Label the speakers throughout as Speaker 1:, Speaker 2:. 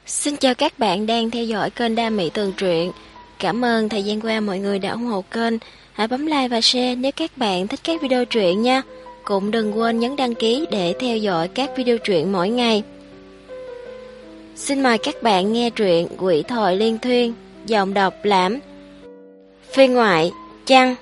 Speaker 1: Xin chào các bạn đang theo dõi kênh Đam Mỹ Tường Truyện. Cảm ơn thời gian qua mọi người đã ủng hộ kênh. Hãy bấm like và share nếu các bạn thích các video truyện nha. Cũng đừng quên nhấn đăng ký để theo dõi các video truyện mỗi ngày. Xin mời các bạn nghe truyện Quỷ Thoại Liên Thuyên, giọng đọc Lãm. Phiên ngoại, Chăng.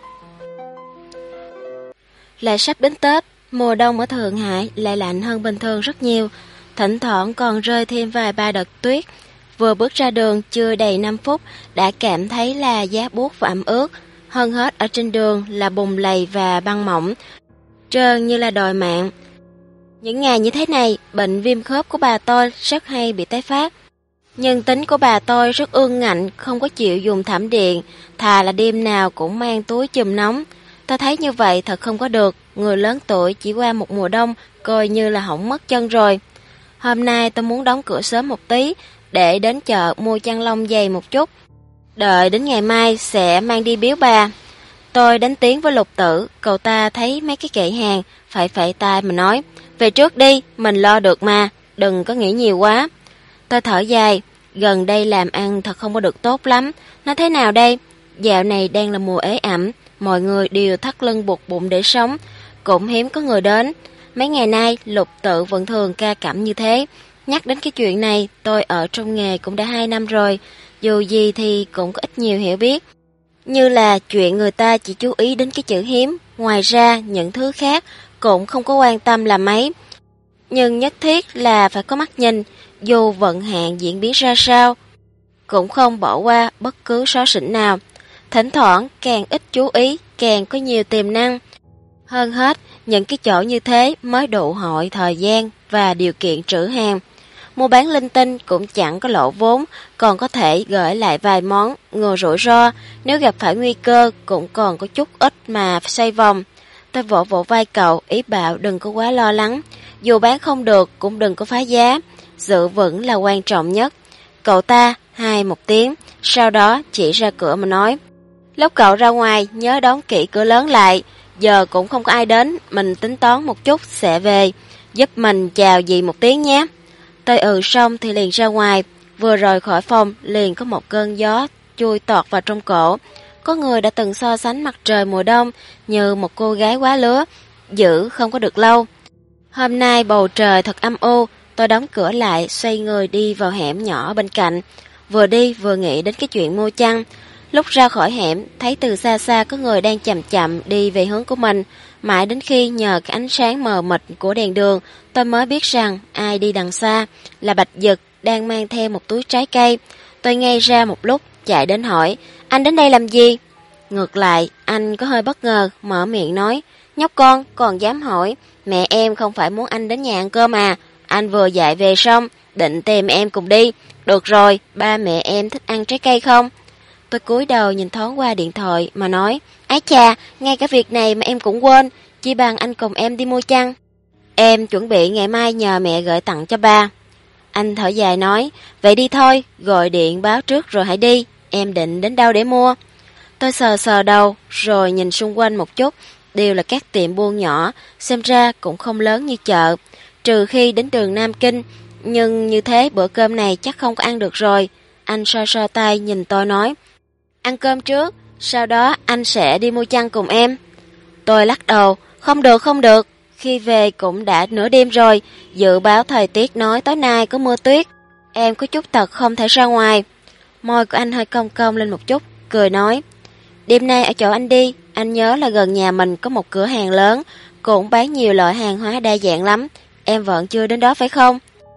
Speaker 1: Lại sắp đến Tết, mùa đông ở Thượng Hải lại lạnh hơn bình thường rất nhiều. Thỉnh thoảng còn rơi thêm vài ba đợt tuyết. Vừa bước ra đường chưa đầy 5 phút đã cảm thấy là giá buốt và ẩm ướt. Hơn hết ở trên đường là bùn lầy và băng mỏng, trơn như là đòi mạng. Những ngày như thế này, bệnh viêm khớp của bà tôi rất hay bị tái phát. Nhưng tính của bà tôi rất ương ngạnh, không có chịu dùng thảm điện, thà là đêm nào cũng mang túi chùm nóng. Tôi thấy như vậy thật không có được, người lớn tuổi chỉ qua một mùa đông coi như là hỏng mất chân rồi. Hôm nay tôi muốn đóng cửa sớm một tí để đến chợ mua chăn lông dày một chút. Đợi đến ngày mai sẽ mang đi biếu bà. Tôi đánh tiếng với Lục Tử, cậu ta thấy mấy cái kệ hàng, phẩy tay mà nói, về trước đi, mình lo được mà, đừng có nghĩ nhiều quá. Tôi thở dài, gần đây làm ăn thật không có được tốt lắm, nó thế nào đây? Dạo này đang là mùa ế ẩm, mọi người đều thắt lưng buộc bụng để sống, cũng hiếm có người đến. Mấy ngày nay, Lục Tự vẫn thường ca cẩm như thế. Nhắc đến cái chuyện này, tôi ở trong nghề cũng đã 2 năm rồi, dù gì thì cũng có ít nhiều hiểu biết. Như là chuyện người ta chỉ chú ý đến cái chữ hiếm, ngoài ra những thứ khác cũng không có quan tâm là mấy. Nhưng nhất thiết là phải có mắt nhìn, dù vận hạn diễn biến ra sao, cũng không bỏ qua bất cứ xó xỉnh nào. Thỉnh thoảng càng ít chú ý, càng có nhiều tiềm năng. Hơn hết, những cái chỗ như thế mới đủ hội thời gian và điều kiện trữ hàng. Mua bán linh tinh cũng chẳng có lỗ vốn, còn có thể gửi lại vài món, ngừa rủi ro, nếu gặp phải nguy cơ cũng còn có chút ít mà xoay vòng. Tôi vỗ vỗ vai cậu, ý bảo đừng có quá lo lắng, dù bán không được cũng đừng có phá giá, giữ vững là quan trọng nhất. Cậu ta hai một tiếng, sau đó chỉ ra cửa mà nói, lúc cậu ra ngoài nhớ đóng kỹ cửa lớn lại, giờ cũng không có ai đến, mình tính toán một chút sẽ về, giúp mình chào dì một tiếng nhé. Tôi xong thì liền ra ngoài, vừa rời khỏi phòng liền có một cơn gió chui tọt vào trong cổ. Có người đã từng so sánh mặt trời mùa đông như một cô gái quá lứa, giữ không có được lâu. Hôm nay bầu trời thật âm u, tôi đóng cửa lại, xoay người đi vào hẻm nhỏ bên cạnh, vừa đi vừa nghĩ đến cái chuyện mua chăn. Lúc ra khỏi hẻm, thấy từ xa xa có người đang chậm chậm đi về hướng của mình, mãi đến khi nhờ cái ánh sáng mờ mịt của đèn đường, tôi mới biết rằng ai đi đằng xa là Bạch Dực đang mang theo một túi trái cây. Tôi ngây ra một lúc, chạy đến hỏi, anh đến đây làm gì? Ngược lại, anh có hơi bất ngờ, mở miệng nói, nhóc con, còn dám hỏi, mẹ em không phải muốn anh đến nhà ăn cơm à, anh vừa dạy về xong, định tìm em cùng đi. Được rồi, ba mẹ em thích ăn trái cây không? Tôi cúi đầu nhìn thoáng qua điện thoại mà nói, ái chà, ngay cả việc này mà em cũng quên, chỉ bằng anh cùng em đi mua chăn. Em chuẩn bị ngày mai nhờ mẹ gửi tặng cho ba. Anh thở dài nói, vậy đi thôi, gọi điện báo trước rồi hãy đi, em định đến đâu để mua? Tôi sờ sờ đầu, rồi nhìn xung quanh một chút, đều là các tiệm buôn nhỏ, xem ra cũng không lớn như chợ, trừ khi đến đường Nam Kinh, nhưng như thế bữa cơm này chắc không có ăn được rồi. Anh so tay nhìn tôi nói, ăn cơm trước, sau đó anh sẽ đi mua chăn cùng em. Tôi lắc đầu, không được, khi về cũng đã nửa đêm rồi, dự báo thời tiết nói tối nay có mưa tuyết, em có chút tật không thể ra ngoài. Môi của anh hơi cong cong lên một chút, cười nói, đêm nay ở chỗ anh đi, anh nhớ là gần nhà mình có một cửa hàng lớn, cũng bán nhiều loại hàng hóa đa dạng lắm, em vẫn chưa đến đó phải không?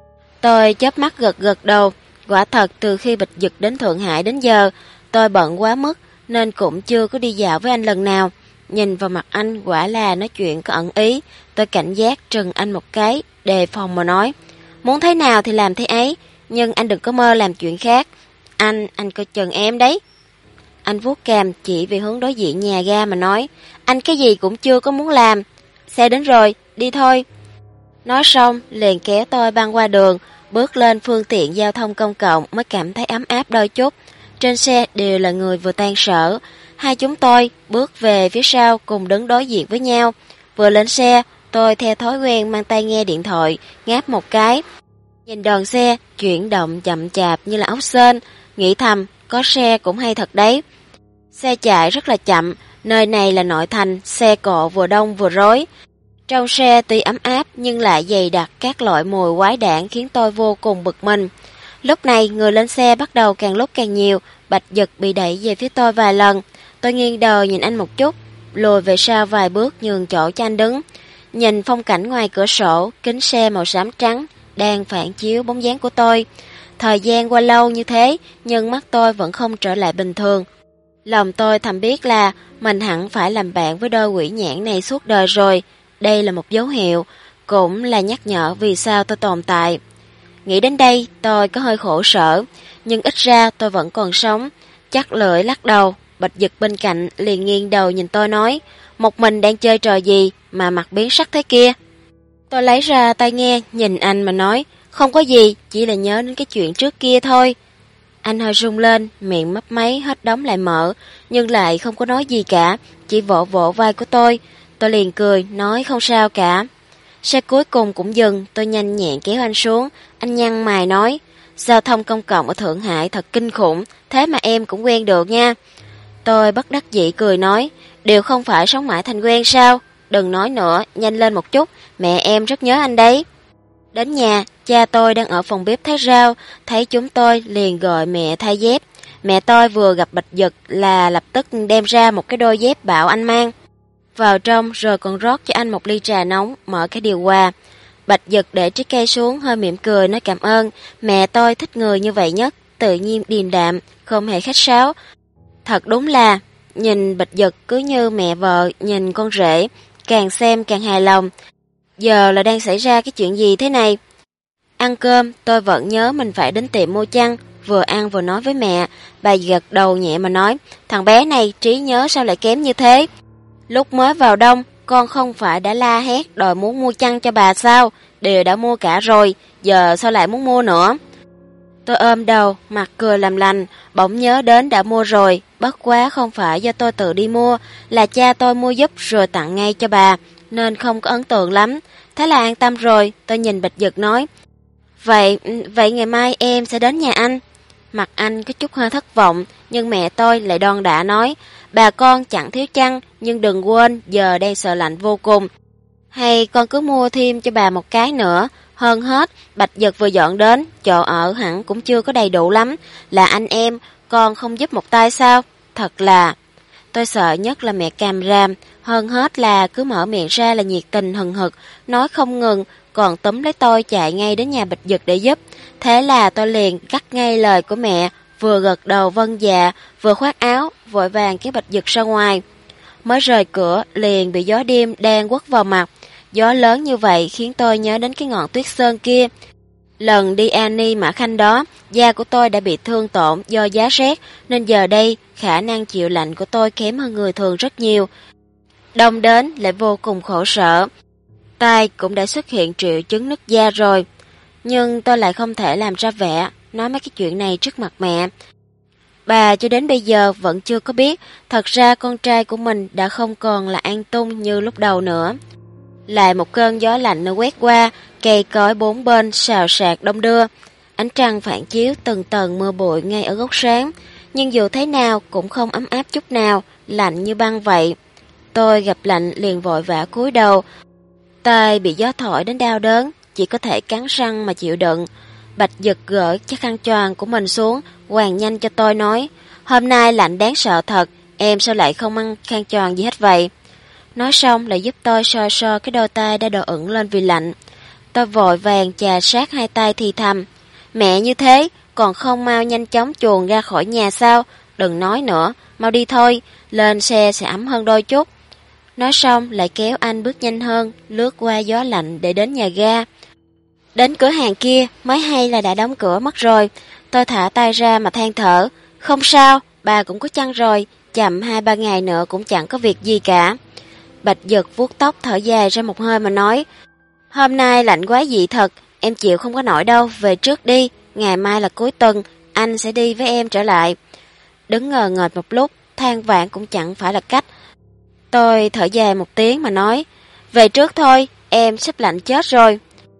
Speaker 1: Tôi chớp mắt gật đầu, quả thật từ khi Bạch Dực đến Thượng Hải đến giờ, tôi bận quá mức nên cũng chưa có đi dạo với anh lần nào. Nhìn vào mặt anh quả là nói chuyện có ẩn ý, tôi cảnh giác trừng anh một cái, đề phòng mà nói, muốn thế nào thì làm thế ấy, nhưng anh đừng có mơ làm chuyện khác, anh coi chừng em đấy. Anh vuốt cằm chỉ về hướng đối diện nhà ga mà nói, anh cái gì cũng chưa có muốn làm, xe đến rồi, đi thôi. Nói xong liền kéo tôi băng qua đường, bước lên phương tiện giao thông công cộng mới cảm thấy ấm áp đôi chút. Trên xe đều là người vừa tan sở. Hai chúng tôi bước về phía sau cùng đứng đối diện với nhau. Vừa lên xe, tôi theo thói quen mang tai nghe điện thoại, ngáp một cái. Nhìn đoàn xe chuyển động chậm chạp như là ốc sên, nghĩ thầm có xe cũng hay thật đấy. Xe chạy rất là chậm, nơi này là nội thành, xe cộ vừa đông vừa rối. Trong xe tuy ấm áp nhưng lại dày đặc các loại mùi quái đản khiến tôi vô cùng bực mình. Lúc này người lên xe bắt đầu càng lúc càng nhiều, Bạch Dực bị đẩy về phía tôi vài lần. Tôi nghiêng đầu nhìn anh một chút, lùi về sau vài bước nhường chỗ cho anh đứng. Nhìn phong cảnh ngoài cửa sổ, kính xe màu xám trắng đang phản chiếu bóng dáng của tôi. Thời gian qua lâu như thế, nhưng mắt tôi vẫn không trở lại bình thường. Lòng tôi thầm biết là mình hẳn phải làm bạn với đôi quỷ nhãn này suốt đời rồi. Đây là một dấu hiệu, cũng là nhắc nhở vì sao tôi tồn tại. Nghĩ đến đây, tôi có hơi khổ sở, nhưng ít ra tôi vẫn còn sống. Chắc lưỡi lắc đầu, Bạch Dực bên cạnh liền nghiêng đầu nhìn tôi nói, một mình đang chơi trò gì mà mặt biến sắc thế kia. Tôi lấy ra tai nghe, nhìn anh mà nói, không có gì, chỉ là nhớ đến cái chuyện trước kia thôi. Anh hơi rung lên, miệng mấp máy hết đóng lại mở, nhưng lại không có nói gì cả, chỉ vỗ vỗ vai của tôi. Tôi liền cười, nói không sao cả. Xe cuối cùng cũng dừng, tôi nhanh nhẹn kéo anh xuống. Anh nhăn mày nói, giao thông công cộng ở Thượng Hải thật kinh khủng, thế mà em cũng quen được nha. Tôi bất đắc dĩ cười nói, đều không phải sống mãi thành quen sao? Đừng nói nữa, nhanh lên một chút, mẹ em rất nhớ anh đấy. Đến nhà, cha tôi đang ở phòng bếp thái rau, thấy chúng tôi liền gọi mẹ thay dép. Mẹ tôi vừa gặp Bạch Dực là lập tức đem ra một cái đôi dép bảo anh mang vào trong, rồi còn rót cho anh một ly trà nóng, mở cái điều hòa. Bạch Dực để trái cây xuống, hơi mỉm cười nói cảm ơn. Mẹ tôi thích người như vậy nhất, tự nhiên điềm đạm, không hề khách sáo. Thật đúng là, nhìn Bạch Dực cứ như mẹ vợ nhìn con rể, càng xem càng hài lòng. Giờ là đang xảy ra cái chuyện gì thế này? Ăn cơm, tôi vẫn nhớ mình phải đến tiệm mua chăn, vừa ăn vừa nói với mẹ. Bà gật đầu nhẹ mà nói, thằng bé này trí nhớ sao lại kém như thế? Lúc mới vào đông, con không phải đã la hét đòi muốn mua chăn cho bà sao? Đều đã mua cả rồi, giờ sao lại muốn mua nữa? Tôi ôm đầu, mặt cười làm lành, bỗng nhớ đến đã mua rồi, bất quá không phải do tôi tự đi mua, là cha tôi mua giúp rồi tặng ngay cho bà, nên không có ấn tượng lắm. Thế là an tâm rồi, tôi nhìn Bạch Dực nói, Vậy ngày mai em sẽ đến nhà anh. Mặt anh có chút hơi thất vọng, nhưng mẹ tôi lại đon đả nói, bà con chẳng thiếu chăn, nhưng đừng quên giờ đang sợ lạnh vô cùng. Hay con cứ mua thêm cho bà một cái nữa. Hơn hết, Bạch Dực vừa dọn đến, chỗ ở hẳn cũng chưa có đầy đủ lắm. Là anh em, con không giúp một tay sao? Thật là... Tôi sợ nhất là mẹ càm ràm, hơn hết là cứ mở miệng ra là nhiệt tình hừng hực, nói không ngừng, còn túm lấy tôi chạy ngay đến nhà Bạch Dực để giúp. Thế là tôi liền cắt ngay lời của mẹ, vừa gật đầu vâng dạ, vừa khoác áo, vội vàng kéo Bạch Dực ra ngoài. Mới rời cửa, liền bị gió đêm đang quất vào mặt. Gió lớn như vậy khiến tôi nhớ đến cái ngọn tuyết sơn kia. Lần đi Ani Mã Khanh đó, da của tôi đã bị thương tổn do giá rét, nên giờ đây khả năng chịu lạnh của tôi kém hơn người thường rất nhiều. Đông đến lại vô cùng khổ sở. Tai cũng đã xuất hiện triệu chứng nứt da rồi. Nhưng tôi lại không thể làm ra vẻ, nói mấy cái chuyện này trước mặt mẹ. Bà cho đến bây giờ vẫn chưa có biết, thật ra con trai của mình đã không còn là An Tung như lúc đầu nữa. Lại một cơn gió lạnh nó quét qua, cây cối bốn bên xào xạc đông đưa. Ánh trăng phản chiếu từng tầng mưa bụi ngay ở góc sáng, nhưng dù thế nào cũng không ấm áp chút nào, lạnh như băng vậy. Tôi gặp lạnh liền vội vã cúi đầu. Tai bị gió thổi đến đau đớn, chỉ có thể cắn răng mà chịu đựng. Bạch Dực gỡ chiếc khăn choàng của mình xuống, quàng nhanh cho tôi nói, hôm nay lạnh đáng sợ thật, em sao lại không mang khăn choàng gì hết vậy? Nói xong lại giúp tôi so so cái đôi tay đã đỏ ửng lên vì lạnh. Tôi vội vàng chà sát hai tay thì thầm, mẹ như thế, còn không mau nhanh chóng chuồn ra khỏi nhà sao? Đừng nói nữa, mau đi thôi, lên xe sẽ ấm hơn đôi chút. Nói xong lại kéo anh bước nhanh hơn, lướt qua gió lạnh để đến nhà ga. Đến cửa hàng kia mới hay là đã đóng cửa mất rồi. Tôi thả tay ra mà than thở, không sao, bà cũng có chăn rồi, chậm 2-3 ngày nữa cũng chẳng có việc gì cả. Bạch Dực vuốt tóc thở dài ra một hơi mà nói, hôm nay lạnh quá dị thật, em chịu không có nổi đâu, về trước đi, ngày mai là cuối tuần, anh sẽ đi với em trở lại. Đứng ngờ ngợt một lúc, than vãn cũng chẳng phải là cách. Tôi thở dài một tiếng mà nói, về trước thôi, em sắp lạnh chết rồi.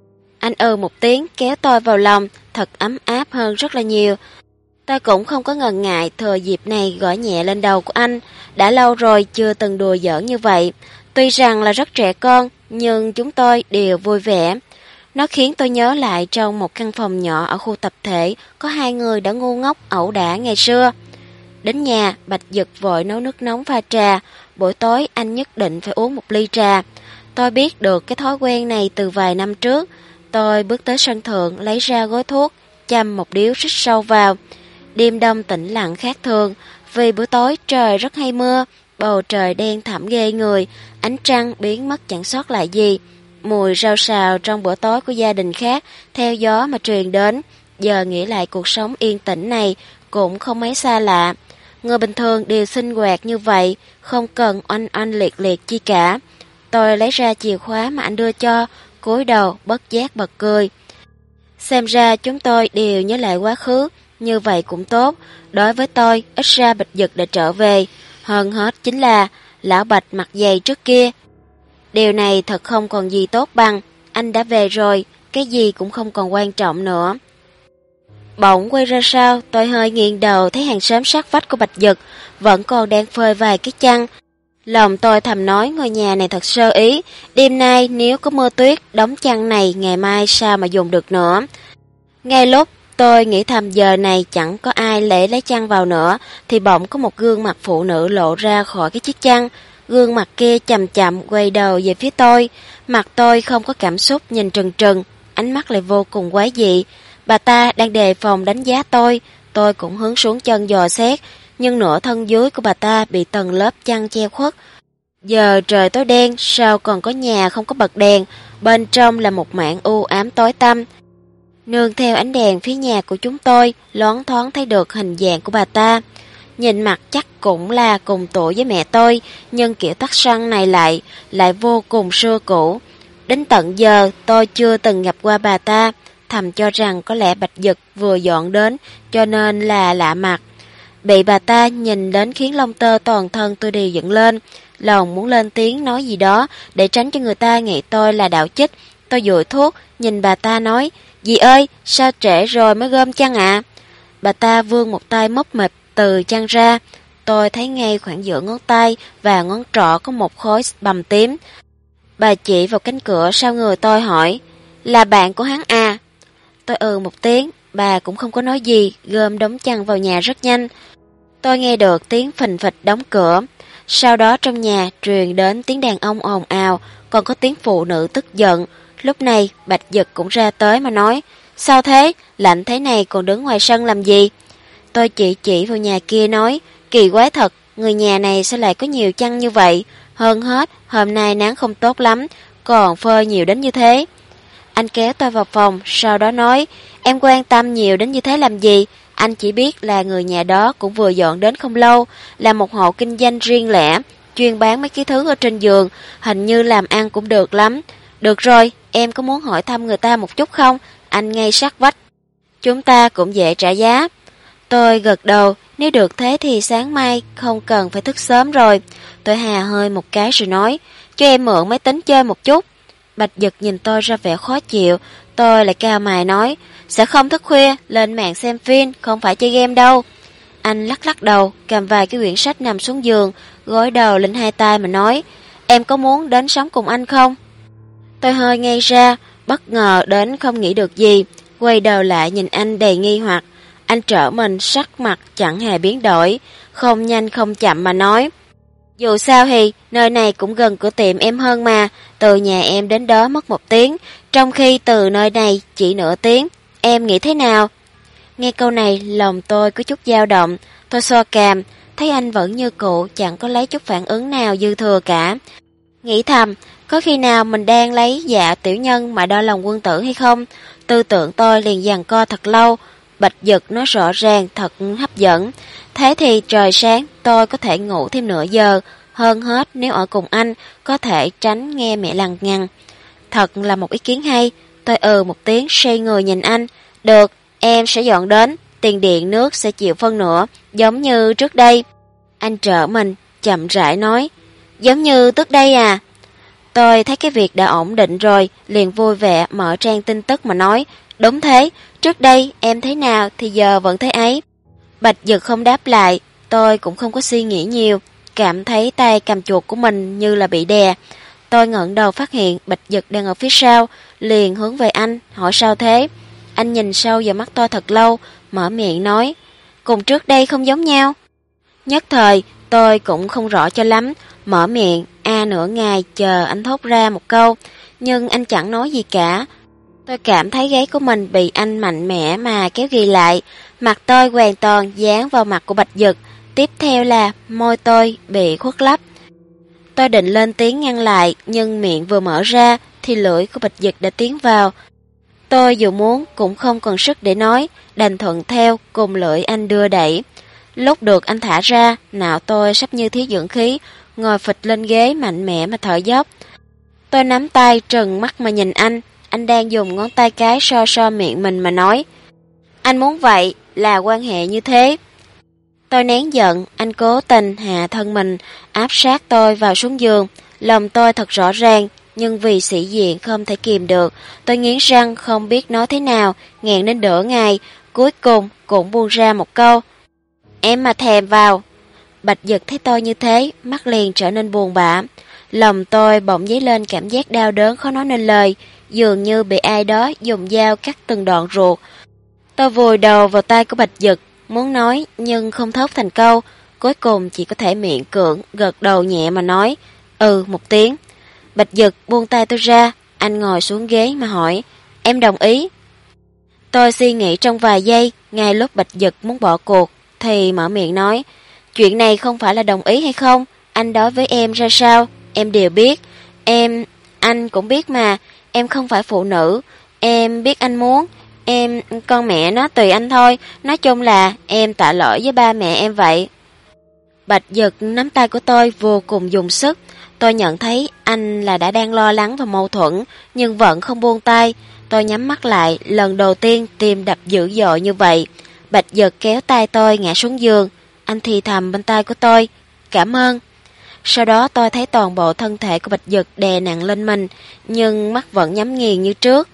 Speaker 1: Anh một tiếng kéo tôi vào lòng, thật ấm áp hơn rất là nhiều. Tôi cũng không có ngần ngại thừa dịp này gõ nhẹ lên đầu của anh. Đã lâu rồi chưa từng đùa giỡn như vậy. Tuy rằng là rất trẻ con, nhưng chúng tôi đều vui vẻ. Nó khiến tôi nhớ lại trong một căn phòng nhỏ ở khu tập thể, có hai người đã ngu ngốc ẩu đả ngày xưa. Đến nhà, Bạch Dực vội nấu nước nóng pha trà. Buổi tối anh nhất định phải uống một ly trà. Tôi biết được cái thói quen này từ vài năm trước. Tôi bước tới sân thượng, lấy ra gói thuốc, châm một điếu rít sâu vào. Đêm đông tĩnh lặng khác thường, vì buổi tối trời rất hay mưa, bầu trời đen thẳm ghê người, ánh trăng biến mất chẳng sót lại gì. Mùi rau xào trong bữa tối của gia đình khác theo gió mà truyền đến. Giờ nghĩ lại cuộc sống yên tĩnh này cũng không mấy xa lạ. Người bình thường đều sinh hoạt như vậy, không cần oanh oanh liệt liệt chi cả. Tôi lấy ra chìa khóa mà anh đưa cho, cúi đầu bất giác bật cười. Xem ra chúng tôi đều nhớ lại quá khứ, như vậy cũng tốt. Đối với tôi, ít ra Bạch Dực đã trở về. Hơn hết chính là lão Bạch mặt dày trước kia. Điều này thật không còn gì tốt bằng. Anh đã về rồi, cái gì cũng không còn quan trọng nữa. Bỗng quay ra sau, tôi hơi nghiêng đầu thấy hàng xóm sát vách của Bạch Dực vẫn còn đang phơi vài cái chăn. Lòng tôi thầm nói ngôi nhà này thật sơ ý. Đêm nay nếu có mưa tuyết, đống chăn này ngày mai sao mà dùng được nữa. Ngay lúc tôi nghĩ thầm giờ này chẳng có ai lấy chăn vào nữa, thì bỗng có một gương mặt phụ nữ lộ ra khỏi cái chiếc chăn. Gương mặt kia chậm chậm quay đầu về phía tôi. Mặt tôi không có cảm xúc, nhìn trừng trừng, ánh mắt lại vô cùng quái dị. Bà ta đang đề phòng đánh giá tôi cũng hướng xuống chân dò xét, nhưng nửa thân dưới của bà ta bị tầng lớp chăn che khuất. Giờ trời tối đen, sao còn có nhà không có bật đèn, bên trong là một mảng u ám tối tăm. Nương theo ánh đèn phía nhà của chúng tôi, loáng thoáng thấy được hình dạng của bà ta. Nhìn mặt chắc cũng là cùng tuổi với mẹ tôi, nhưng kiểu tóc xoăn này lại vô cùng xưa cũ. Đến tận giờ tôi chưa từng gặp qua bà ta, thầm cho rằng có lẽ Bạch Dực vừa dọn đến cho nên là lạ mặt. Bị bà ta nhìn đến khiến lông tơ toàn thân tôi đều dựng lên, lòng muốn lên tiếng nói gì đó để tránh cho người ta nghĩ tôi là đạo chích. Tôi dụi thuốc, nhìn bà ta nói, dì ơi, sao trễ rồi mới gom chăn ạ? Bà ta vươn một tay mấp mịch từ chăn ra, tôi thấy ngay khoảng giữa ngón tay và ngón trỏ có một khối bầm tím. Bà chỉ vào cánh cửa sau người tôi hỏi, là bạn của hắn à? Tôi một tiếng, bà cũng không có nói gì, gom đống chăn vào nhà rất nhanh. Tôi nghe được tiếng phình phịch đóng cửa, sau đó trong nhà truyền đến tiếng đàn ông ồn ào, còn có tiếng phụ nữ tức giận. Lúc này Bạch Dực cũng ra tới mà nói, sao thế, lạnh thế này còn đứng ngoài sân làm gì? Tôi chỉ vào nhà kia nói, kỳ quái thật, người nhà này sao lại có nhiều chăn như vậy? Hơn hết, hôm nay nắng không tốt lắm, còn phơi nhiều đến như thế. Anh kéo tôi vào phòng, sau đó nói, em quan tâm nhiều đến như thế làm gì? Anh chỉ biết là người nhà đó cũng vừa dọn đến không lâu, là một hộ kinh doanh riêng lẻ, chuyên bán mấy cái thứ ở trên giường, hình như làm ăn cũng được lắm. Được rồi, em có muốn hỏi thăm người ta một chút không? Anh ngay sát vách. Chúng ta cũng dễ trả giá. Tôi gật đầu, nếu được thế thì sáng mai không cần phải thức sớm rồi. Tôi hà hơi một cái rồi nói, cho em mượn máy tính chơi một chút. Bạch Dực nhìn tôi ra vẻ khó chịu, tôi lại cau mày nói, sẽ không thức khuya, lên mạng xem phim, không phải chơi game đâu. Anh lắc đầu, cầm vài cái quyển sách nằm xuống giường, gối đầu lên hai tay mà nói, em có muốn đến sống cùng anh không? Tôi hơi ngây ra, bất ngờ đến không nghĩ được gì, quay đầu lại nhìn anh đầy nghi hoặc. Anh trở mình sắc mặt chẳng hề biến đổi, không nhanh không chậm mà nói, dù sao thì nơi này cũng gần cửa tiệm em hơn mà, từ nhà em đến đó mất 1 tiếng, trong khi từ nơi này chỉ nửa tiếng, em nghĩ thế nào? Nghe câu này lòng tôi có chút dao động, tôi xoa cằm, thấy anh vẫn như cũ, chẳng có lấy chút phản ứng nào dư thừa cả. Nghĩ thầm, có khi nào mình đang lấy dạ tiểu nhân mà đo lòng quân tử hay không? Tư tưởng tôi liền giằng co thật lâu. Bạch Dực nói rõ ràng thật hấp dẫn. Thế thì trời sáng tôi có thể ngủ thêm nửa giờ. Hơn hết nếu ở cùng anh có thể tránh nghe mẹ lằng nhằng. Thật là một ý kiến hay. Tôi một tiếng xoay người nhìn anh. Được, em sẽ dọn đến. Tiền điện nước sẽ chịu phân nửa, giống như trước đây. Anh trở mình chậm rãi nói, giống như trước đây à? Tôi thấy cái việc đã ổn định rồi, liền vui vẻ mở trang tin tức mà nói, đúng thế, trước đây em thế nào thì giờ vẫn thế ấy. Bạch Dực không đáp lại, tôi cũng không có suy nghĩ nhiều, cảm thấy tay cầm chuột của mình như là bị đè. Tôi ngẩng đầu phát hiện Bạch Dực đang ở phía sau, liền hướng về anh, hỏi sao thế. Anh nhìn sâu vào mắt tôi thật lâu, mở miệng nói, cùng trước đây không giống nhau. Nhất thời, tôi cũng không rõ cho lắm, mở miệng, nửa ngày chờ anh thốt ra một câu, nhưng anh chẳng nói gì cả. Tôi cảm thấy gáy của mình bị anh mạnh mẽ mà kéo ghì lại, mặt tôi hoàn toàn dán vào mặt của Bạch Dực, tiếp theo là môi tôi bị khuất lấp. Tôi định lên tiếng ngăn lại, nhưng miệng vừa mở ra thì lưỡi của Bạch Dực đã tiến vào. Tôi dù muốn cũng không còn sức để nói, đành thuận theo cùng lưỡi anh đưa đẩy. Lúc được anh thả ra, não tôi sắp như thiếu dưỡng khí, ngồi phịch lên ghế mạnh mẽ mà thở dốc. Tôi nắm tay trừng mắt mà nhìn anh đang dùng ngón tay cái so so miệng mình mà nói. Anh muốn vậy là quan hệ như thế. Tôi nén giận, anh cố tình hạ thân mình, áp sát tôi vào xuống giường. Lòng tôi thật rõ ràng, nhưng vì sĩ diện không thể kìm được. Tôi nghiến răng không biết nói thế nào, nghẹn đến nửa ngày, cuối cùng cũng buông ra một câu. Em mà thèm vào. Bạch Dực thấy tôi như thế, mắt liền trở nên buồn bã. Lòng tôi bỗng dấy lên cảm giác đau đớn khó nói nên lời, dường như bị ai đó dùng dao cắt từng đoạn ruột. Tôi vùi đầu vào tay của Bạch Dực, muốn nói nhưng không thốt thành câu, cuối cùng chỉ có thể miệng cưỡng gật đầu nhẹ mà nói, một tiếng. Bạch Dực buông tay tôi ra, anh ngồi xuống ghế mà hỏi, em đồng ý. Tôi suy nghĩ trong vài giây, ngay lúc Bạch Dực muốn bỏ cuộc, thì mở miệng nói, chuyện này không phải là đồng ý hay không, anh đối với em ra sao, em đều biết, anh cũng biết mà, em không phải phụ nữ, em biết anh muốn, con mẹ nó tùy anh thôi, nói chung là em tạ lỗi với ba mẹ em vậy. Bạch Dực nắm tay của tôi vô cùng dùng sức, tôi nhận thấy anh là đã đang lo lắng và mâu thuẫn, nhưng vẫn không buông tay. Tôi nhắm mắt lại, lần đầu tiên tim đập dữ dội như vậy. Bạch Dực kéo tay tôi ngã xuống giường, anh thì thầm bên tai của tôi, cảm ơn. Sau đó tôi thấy toàn bộ thân thể của Bạch Dực đè nặng lên mình, nhưng mắt vẫn nhắm nghiền như trước.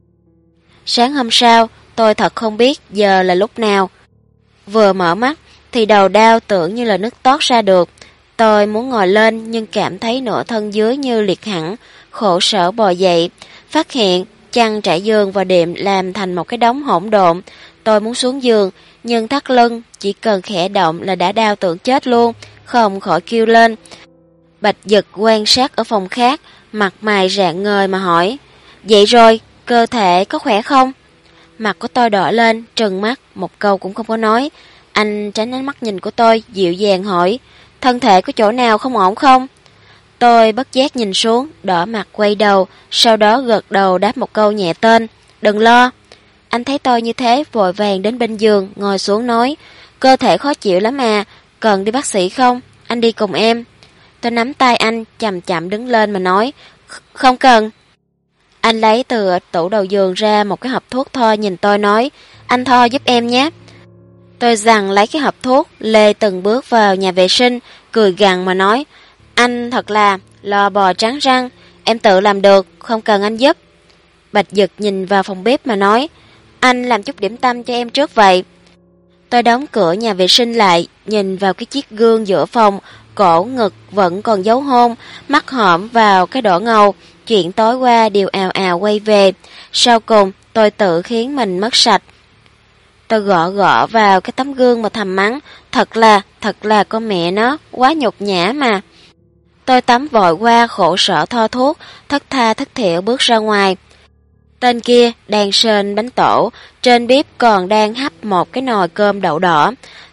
Speaker 1: Sáng hôm sau, tôi thật không biết giờ là lúc nào. Vừa mở mắt, thì đầu đau tưởng như là nứt toát ra được. Tôi muốn ngồi lên nhưng cảm thấy nửa thân dưới như liệt hẳn, khổ sở bò dậy. Phát hiện chăn trải giường và đệm làm thành một cái đống hỗn độn. Tôi muốn xuống giường, nhưng thắt lưng chỉ cần khẽ động là đã đau tưởng chết luôn, không khỏi kêu lên. Bạch Dực quan sát ở phòng khác, mặt mày rạng ngời mà hỏi, vậy rồi, cơ thể có khỏe không? Mặt của tôi đỏ lên, trừng mắt, một câu cũng không có nói. Anh tránh ánh mắt nhìn của tôi, dịu dàng hỏi, thân thể có chỗ nào không ổn không? Tôi bất giác nhìn xuống, đỏ mặt quay đầu, sau đó gật đầu đáp một câu nhẹ tên, đừng lo. Anh thấy tôi như thế, vội vàng đến bên giường, ngồi xuống nói, cơ thể khó chịu lắm mà, cần đi bác sĩ không? Anh đi cùng em. Tôi nắm tay anh, chậm chậm đứng lên mà nói, không cần. Anh lấy từ tủ đầu giường ra một cái hộp thuốc thoa nhìn tôi nói, anh thoa giúp em nhé. Tôi giằng lấy cái hộp thuốc, lê từng bước vào nhà vệ sinh, cười gằn mà nói, anh thật là lò bò trắng răng, em tự làm được, không cần anh giúp. Bạch Dực nhìn vào phòng bếp mà nói, anh làm chút điểm tâm cho em trước vậy. Tôi đóng cửa nhà vệ sinh lại, nhìn vào cái chiếc gương giữa phòng, cổ ngực vẫn còn dấu hôn, mắt hõm vào cái đỏ ngầu, chuyện tối qua đều ào ào quay về. Sau cùng, tôi tự khiến mình mất sạch. Tôi gõ gõ vào cái tấm gương mà thầm mắng, thật là con mẹ nó, quá nhục nhã mà. Tôi tắm vội qua khổ sở thoa thuốc, thất tha thất thiểu bước ra ngoài. Tên kia đang sên bánh tổ, trên bếp còn đang hấp một cái nồi cơm đậu đỏ.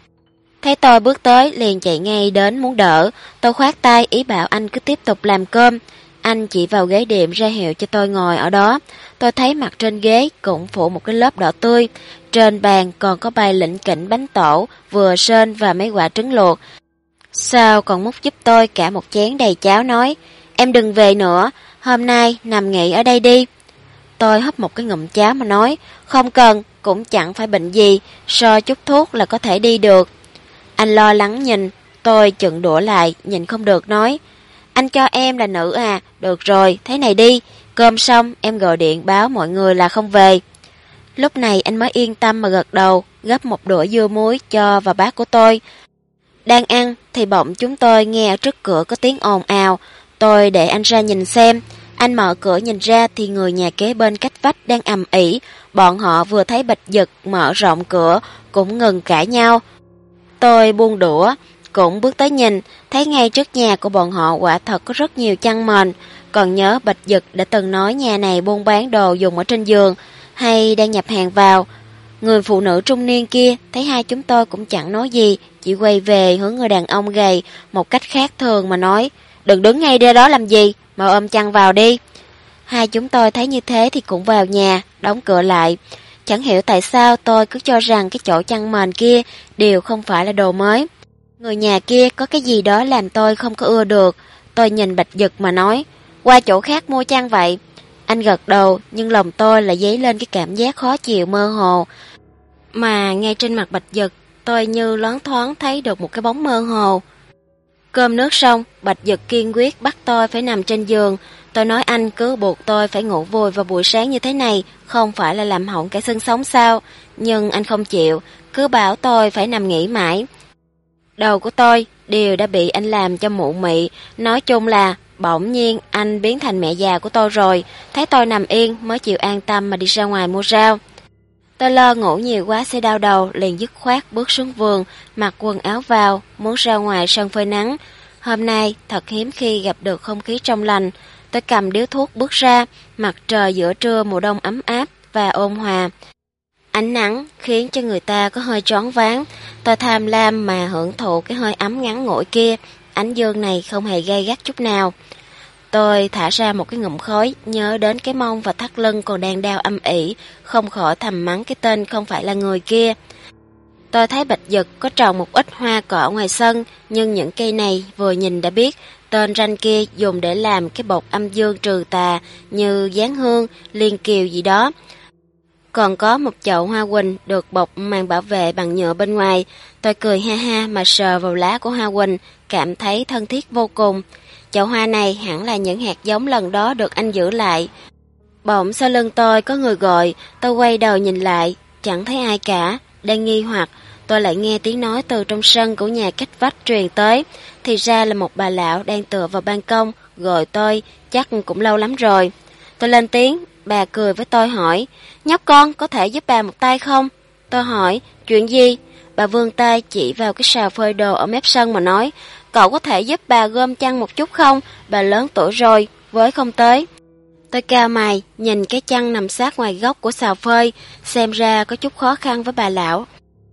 Speaker 1: Thấy tôi bước tới liền chạy ngay đến muốn đỡ, tôi khoát tay ý bảo anh cứ tiếp tục làm cơm. Anh chỉ vào ghế đệm ra hiệu cho tôi ngồi ở đó. Tôi thấy mặt trên ghế cũng phủ một cái lớp đỏ tươi, trên bàn còn có bày lỉnh kỉnh bánh tổ, vừa sên và mấy quả trứng luộc. Sao còn múc giúp tôi cả một chén đầy cháo nói, em đừng về nữa, hôm nay nằm nghỉ ở đây đi. Tôi hấp một cái ngụm cháo mà nói, không cần, cũng chẳng phải bệnh gì, so chút thuốc là có thể đi được. Anh lo lắng nhìn, tôi chựng đũa lại, nhìn không được nói, Anh cho em là nữ à? Được rồi, thế này đi, cơm xong em gọi điện báo mọi người là không về. Lúc này anh mới yên tâm mà gật đầu, gấp một đũa dưa muối cho vào bát của tôi. Đang ăn thì bỗng chúng tôi nghe ở trước cửa có tiếng ồn ào. Tôi để anh ra nhìn xem. Anh mở cửa nhìn ra thì người nhà kế bên cách vách đang ầm ĩ. Bọn họ vừa thấy Bạch Dực mở rộng cửa cũng ngừng cãi nhau. Tôi buông đũa, cũng bước tới nhìn, thấy ngay trước nhà của bọn họ quả thật có rất nhiều chăn mền. Còn nhớ Bạch Dực đã từng nói nhà này buôn bán đồ dùng ở trên giường, hay đang nhập hàng vào. Người phụ nữ trung niên kia thấy hai chúng tôi cũng chẳng nói gì, chỉ quay về hướng người đàn ông gầy một cách khác thường mà nói, đừng đứng ngay đây đó làm gì, mà ôm chăn vào đi. Hai chúng tôi thấy như thế thì cũng vào nhà, đóng cửa lại. Chẳng hiểu tại sao tôi cứ cho rằng cái chỗ chăn mền kia đều không phải là đồ mới. Người nhà kia có cái gì đó làm tôi không có ưa được. Tôi nhìn Bạch Dực mà nói, qua chỗ khác mua chăn vậy. Anh gật đầu, nhưng lòng tôi lại dấy lên cái cảm giác khó chịu mơ hồ. Mà ngay trên mặt Bạch Dực, tôi như loáng thoáng thấy được một cái bóng mơ hồ. Cơm nước xong, Bạch Dực kiên quyết bắt tôi phải nằm trên giường. Tôi nói anh cứ buộc tôi phải ngủ vùi vào buổi sáng như thế này, không phải là làm hỏng cả xương sống sao? Nhưng anh không chịu, cứ bảo tôi phải nằm nghỉ mãi. Đầu của tôi đều đã bị anh làm cho mụ mị. Nói chung là bỗng nhiên anh biến thành mẹ già của tôi rồi. Thấy tôi nằm yên mới chịu an tâm mà đi ra ngoài mua rau. Tôi lo ngủ nhiều quá sẽ đau đầu, liền dứt khoát bước xuống vườn, mặc quần áo vào, muốn ra ngoài sân phơi nắng. Hôm nay thật hiếm khi gặp được không khí trong lành. Tôi cầm điếu thuốc bước ra, mặt trời giữa trưa mùa đông ấm áp và ôn hòa. Ánh nắng khiến cho người ta có hơi choáng váng. Tôi tham lam mà hưởng thụ cái hơi ấm ngắn ngủi kia. Ánh dương này không hề gay gắt chút nào. Tôi thả ra một cái ngụm khói, nhớ đến cái mông và thắt lưng còn đang đau âm ỉ, không khỏi thầm mắng cái tên không phải là người kia. Tôi thấy Bạch Dực có trồng một ít hoa cỏ ngoài sân, nhưng những cây này vừa nhìn đã biết tên ranh kia dùng để làm cái bột âm dương trừ tà như giáng hương, liên kiều gì đó. Còn có một chậu hoa huỳnh được bọc màng bảo vệ bằng nhựa bên ngoài. Tôi cười ha ha mà sờ vào lá của hoa huỳnh, cảm thấy thân thiết vô cùng. Chậu hoa này hẳn là những hạt giống lần đó được anh giữ lại. Bỗng sau lưng tôi có người gọi, tôi quay đầu nhìn lại, chẳng thấy ai cả. Đang nghi hoặc, tôi lại nghe tiếng nói từ trong sân của nhà cách vách truyền tới. Thì ra là một bà lão đang tựa vào ban công, gọi tôi, chắc cũng lâu lắm rồi. Tôi lên tiếng, bà cười với tôi hỏi, nhóc con có thể giúp bà một tay không? Tôi hỏi, chuyện gì? Bà vươn tay chỉ vào cái sào phơi đồ ở mép sân mà nói, cậu có thể giúp bà gom chăn một chút không? Bà lớn tuổi rồi, với không tới. Tôi cau mày, nhìn cái chăn nằm sát ngoài góc của sào phơi, xem ra có chút khó khăn với bà lão.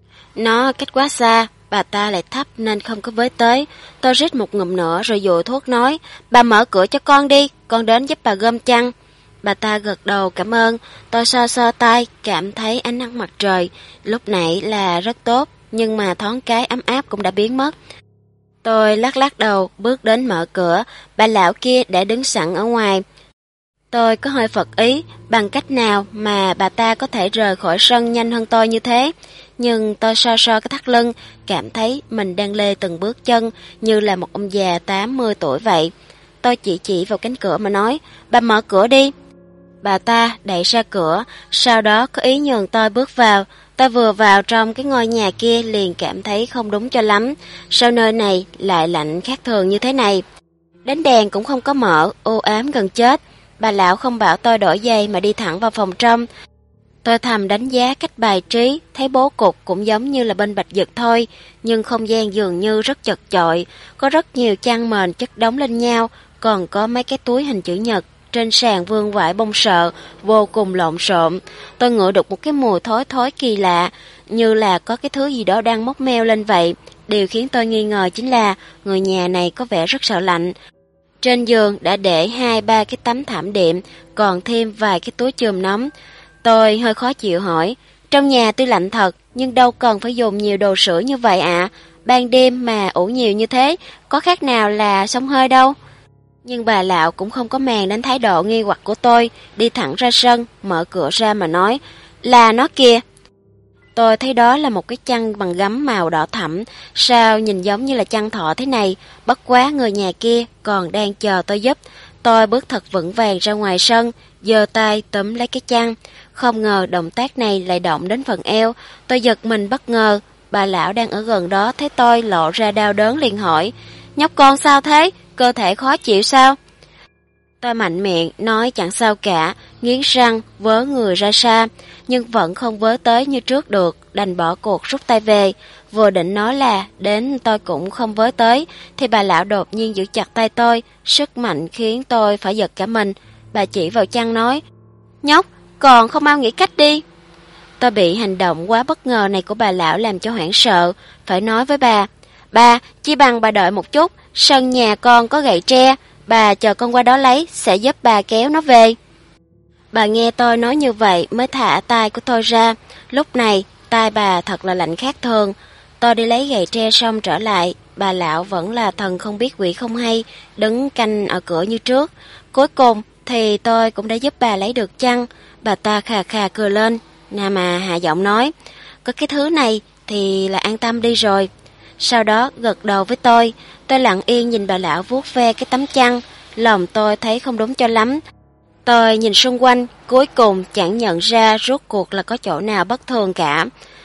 Speaker 1: Nó cách quá xa, bà ta lại thấp nên không có với tới. Tôi rít một ngụm nữa rồi dụi thuốc nói, bà mở cửa cho con đi, con đến giúp bà gom chăn. Bà ta gật đầu cảm ơn. Tôi so so tay, cảm thấy ánh nắng mặt trời lúc nãy là rất tốt, nhưng mà thoáng cái ấm áp cũng đã biến mất. Tôi lắc lắc đầu, bước đến mở cửa, bà lão kia đã đứng sẵn ở ngoài. Tôi có hơi phật ý, bằng cách nào mà bà ta có thể rời khỏi sân nhanh hơn tôi như thế. Nhưng tôi so so cái thắt lưng, cảm thấy mình đang lê từng bước chân như là một ông già 80 tuổi vậy. Tôi chỉ vào cánh cửa mà nói, bà mở cửa đi. Bà ta đẩy ra cửa, sau đó có ý nhường tôi bước vào. Tôi vừa vào trong cái ngôi nhà kia liền cảm thấy không đúng cho lắm. Sao nơi này lại lạnh khác thường như thế này? Đến đèn cũng không có mở, u ám gần chết. Bà lão không bảo tôi đổi giày mà đi thẳng vào phòng trong. Tôi thầm đánh giá cách bài trí, thấy bố cục cũng giống như là bên Bạch Dực thôi, nhưng không gian dường như rất chật chội, có rất nhiều chăn mền chất đống lên nhau, còn có mấy cái túi hình chữ nhật. Trên sàn vương vải bông sợ, vô cùng lộn xộn. Tôi ngửi được một cái mùi thối thối kỳ lạ, như là có cái thứ gì đó đang móc meo lên vậy. Điều khiến tôi nghi ngờ chính là người nhà này có vẻ rất sợ lạnh. Trên giường đã để 2-3 cái tấm thảm đệm, còn thêm vài cái túi chườm nóng. Tôi hơi khó chịu hỏi, trong nhà tuy lạnh thật, nhưng đâu cần phải dùng nhiều đồ sưởi như vậy ạ. Ban đêm mà ủ nhiều như thế, có khác nào là xông hơi đâu. Nhưng bà lão cũng không có màng đến thái độ nghi hoặc của tôi, đi thẳng ra sân, mở cửa ra mà nói, là nó kìa. Tôi thấy đó là một cái chăn bằng gấm màu đỏ thẫm, sao nhìn giống như là chăn thọ thế này, bất quá người nhà kia còn đang chờ tôi giúp. Tôi bước thật vững vàng ra ngoài sân, giơ tay túm lấy cái chăn. Không ngờ động tác này lại động đến phần eo, tôi giật mình bất ngờ. Bà lão đang ở gần đó thấy tôi lộ ra đau đớn liền hỏi, nhóc con sao thế, cơ thể khó chịu sao? Tôi mạnh miệng, nói chẳng sao cả, nghiến răng, vớ người ra xa, nhưng vẫn không vớ tới như trước được, đành bỏ cuộc rút tay về. Vừa định nói là đến tôi cũng không vớ tới, thì bà lão đột nhiên giữ chặt tay tôi, sức mạnh khiến tôi phải giật cả mình. Bà chỉ vào chăn nói, nhóc, còn không mau nghĩ cách đi. Tôi bị hành động quá bất ngờ này của bà lão làm cho hoảng sợ, phải nói với bà, chỉ bằng bà đợi một chút, sân nhà con có gậy tre, bà chờ con qua đó lấy, sẽ giúp bà kéo nó về. Bà nghe tôi nói như vậy mới thả tay của tôi ra, lúc này tay bà thật là lạnh khác thường. Tôi đi lấy gậy tre xong trở lại, bà lão vẫn là thần không biết quỷ không hay, đứng canh ở cửa như trước. Cuối cùng thì tôi cũng đã giúp bà lấy được chăn, bà ta khà khà cười lên, mà hạ giọng nói, có cái thứ này thì là an tâm đi rồi. Sau đó gật đầu với tôi lặng yên nhìn bà lão vuốt ve cái tấm chăn, lòng tôi thấy không đúng cho lắm. Tôi nhìn xung quanh, cuối cùng chẳng nhận ra rốt cuộc là có chỗ nào bất thường cả.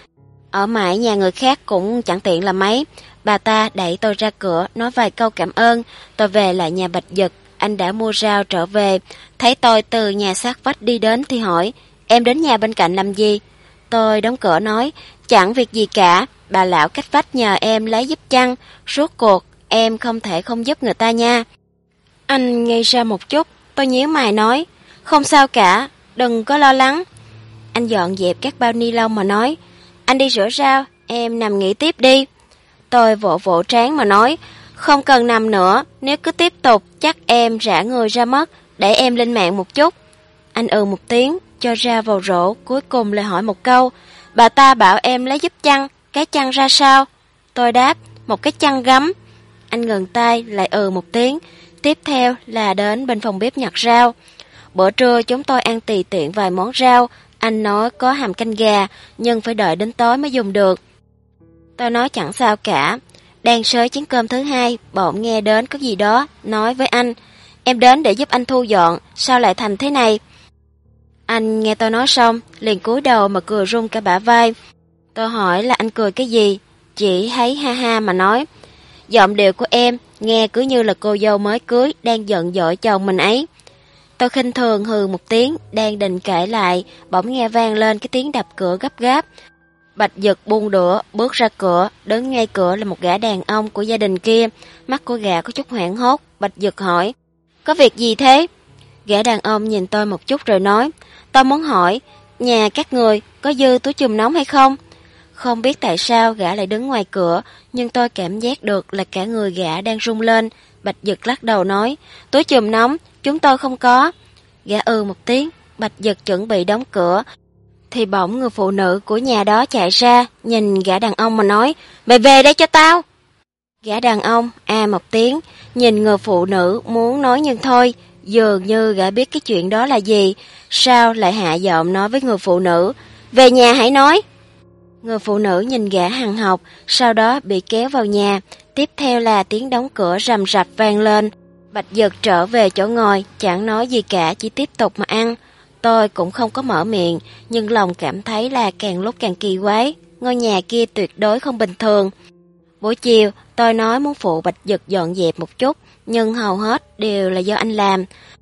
Speaker 1: Ở mãi nhà người khác cũng chẳng tiện là mấy. Bà ta đẩy tôi ra cửa, nói vài câu cảm ơn. Tôi về lại nhà Bạch Dực, anh đã mua rau trở về. Thấy tôi từ nhà sát vách đi đến thì hỏi, em đến nhà bên cạnh làm gì? Tôi đóng cửa nói, chẳng việc gì cả, bà lão cách vách nhờ em lấy giúp chăn, rốt cuộc em không thể không giúp người ta nha. Anh ngây ra một chút, tôi nhíu mày nói, không sao cả, đừng có lo lắng. Anh dọn dẹp các bao ni lông mà nói, anh đi rửa rau, em nằm nghỉ tiếp đi. Tôi vỗ vỗ trán mà nói, không cần nằm nữa, nếu cứ tiếp tục chắc em rã người ra mất, để em lên mạng một chút. Anh một tiếng, cho ra vào rổ, cuối cùng lại hỏi một câu, bà ta bảo em lấy giúp chăn, cái chăn ra sao? Tôi đáp, một cái chăn gấm. Anh ngừng tay, lại một tiếng, tiếp theo là đến bên phòng bếp nhặt rau. Bữa trưa chúng tôi ăn tùy tiện vài món rau, anh nói có hầm canh gà, nhưng phải đợi đến tối mới dùng được. Tôi nói chẳng sao cả, đang xới chén cơm thứ hai, bỗng nghe đến có gì đó, nói với anh, em đến để giúp anh thu dọn, sao lại thành thế này? Anh nghe tôi nói xong, liền cúi đầu mà cười run cả bả vai. Tôi hỏi là anh cười cái gì? Chỉ thấy ha ha mà nói, giọng điệu của em nghe cứ như là cô dâu mới cưới đang giận dỗi chồng mình ấy. Tôi khinh thường hừ một tiếng, đang định kể lại, bỗng nghe vang lên cái tiếng đập cửa gấp gáp. Bạch Dực buông đũa, bước ra cửa, đứng ngay cửa là một gã đàn ông của gia đình kia. Mắt của gã có chút hoảng hốt, Bạch Dực hỏi, có việc gì thế? Gã đàn ông nhìn tôi một chút rồi nói, tôi muốn hỏi, nhà các người có dư túi chùm nóng hay không? Không biết tại sao gã lại đứng ngoài cửa, nhưng tôi cảm giác được là cả người gã đang rung lên. Bạch Dực lắc đầu nói, túi chùm nóng, chúng tôi không có. Gã một tiếng, Bạch Dực chuẩn bị đóng cửa, thì bỗng người phụ nữ của nhà đó chạy ra, nhìn gã đàn ông mà nói, mày về đây cho tao. Gã đàn ông một tiếng, nhìn người phụ nữ muốn nói nhưng thôi, dường như gã biết cái chuyện đó là gì, sao lại hạ giọng nói với người phụ nữ, về nhà hãy nói. Người phụ nữ nhìn gã hằn học, sau đó bị kéo vào nhà, tiếp theo là tiếng đóng cửa rầm rập vang lên. Bạch Dực trở về chỗ ngồi, chẳng nói gì cả, chỉ tiếp tục mà ăn. Tôi cũng không có mở miệng, nhưng lòng cảm thấy là càng lúc càng kỳ quái, ngôi nhà kia tuyệt đối không bình thường. Buổi chiều, tôi nói muốn phụ Bạch Dực dọn dẹp một chút, nhưng hầu hết đều là do anh làm.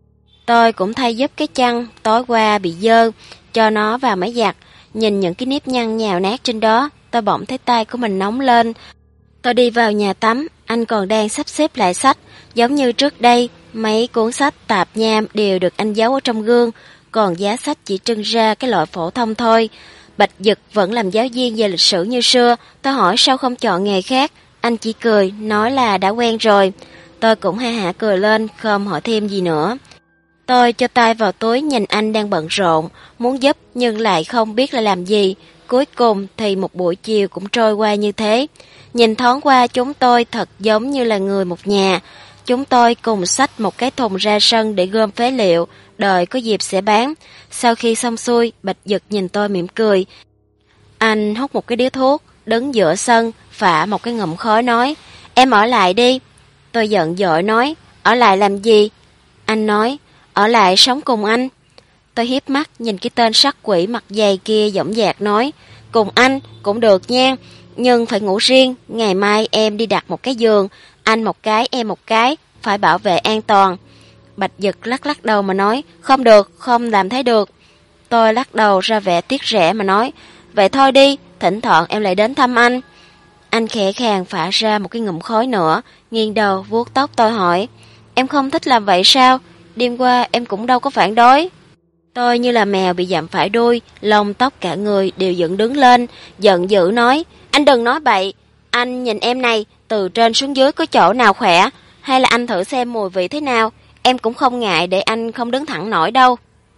Speaker 1: Tôi cũng thay giúp cái chăn tối qua bị dơ, cho nó vào máy giặt. Nhìn những cái nếp nhăn nhào nát trên đó, tôi bỗng thấy tay của mình nóng lên. Tôi đi vào nhà tắm, anh còn đang sắp xếp lại sách, giống như trước đây, mấy cuốn sách tạp nham đều được anh giấu ở trong gương, còn giá sách chỉ trưng ra cái loại phổ thông thôi. Bạch Dực vẫn làm giáo viên về lịch sử như xưa, tôi hỏi sao không chọn nghề khác, anh chỉ cười, nói là đã quen rồi. Tôi cũng ha hả cười lên, không hỏi thêm gì nữa. Tôi cho tay vào túi nhìn anh đang bận rộn, muốn giúp nhưng lại không biết là làm gì. Cuối cùng thì một buổi chiều cũng trôi qua như thế. Nhìn thoáng qua chúng tôi thật giống như là người một nhà. Chúng tôi cùng xách một cái thùng ra sân để gom phế liệu, đợi có dịp sẽ bán. Sau khi xong xuôi, Bạch Dực nhìn tôi mỉm cười. Anh hút một cái điếu thuốc, đứng giữa sân, phả một cái ngụm khói nói, em ở lại đi. Tôi giận dỗi nói, ở lại làm gì? Anh nói, ở lại sống cùng anh. Tôi hiếp mắt nhìn cái tên sắc quỷ mặt dày kia dõng dạc nói, cùng anh cũng được nha, nhưng phải ngủ riêng, ngày mai em đi đặt một cái giường, anh một cái, em một cái, phải bảo vệ an toàn. Bạch Dực lắc lắc đầu mà nói, không được, không làm thế được. Tôi lắc đầu ra vẻ tiếc rẻ mà nói, vậy thôi đi, thỉnh thoảng em lại đến thăm anh. Anh khẽ khàng phả ra một cái ngụm khói nữa, nghiêng đầu vuốt tóc tôi hỏi, em không thích làm vậy sao? Đêm qua em cũng đâu có phản đối. Tôi như là mèo bị dặm phải đuôi, lông tóc cả người đều dựng đứng lên, giận dữ nói, anh đừng nói bậy, anh nhìn em này, từ trên xuống dưới có chỗ nào khỏe, hay là anh thử xem mùi vị thế nào, em cũng không ngại để anh không đứng thẳng nổi đâu.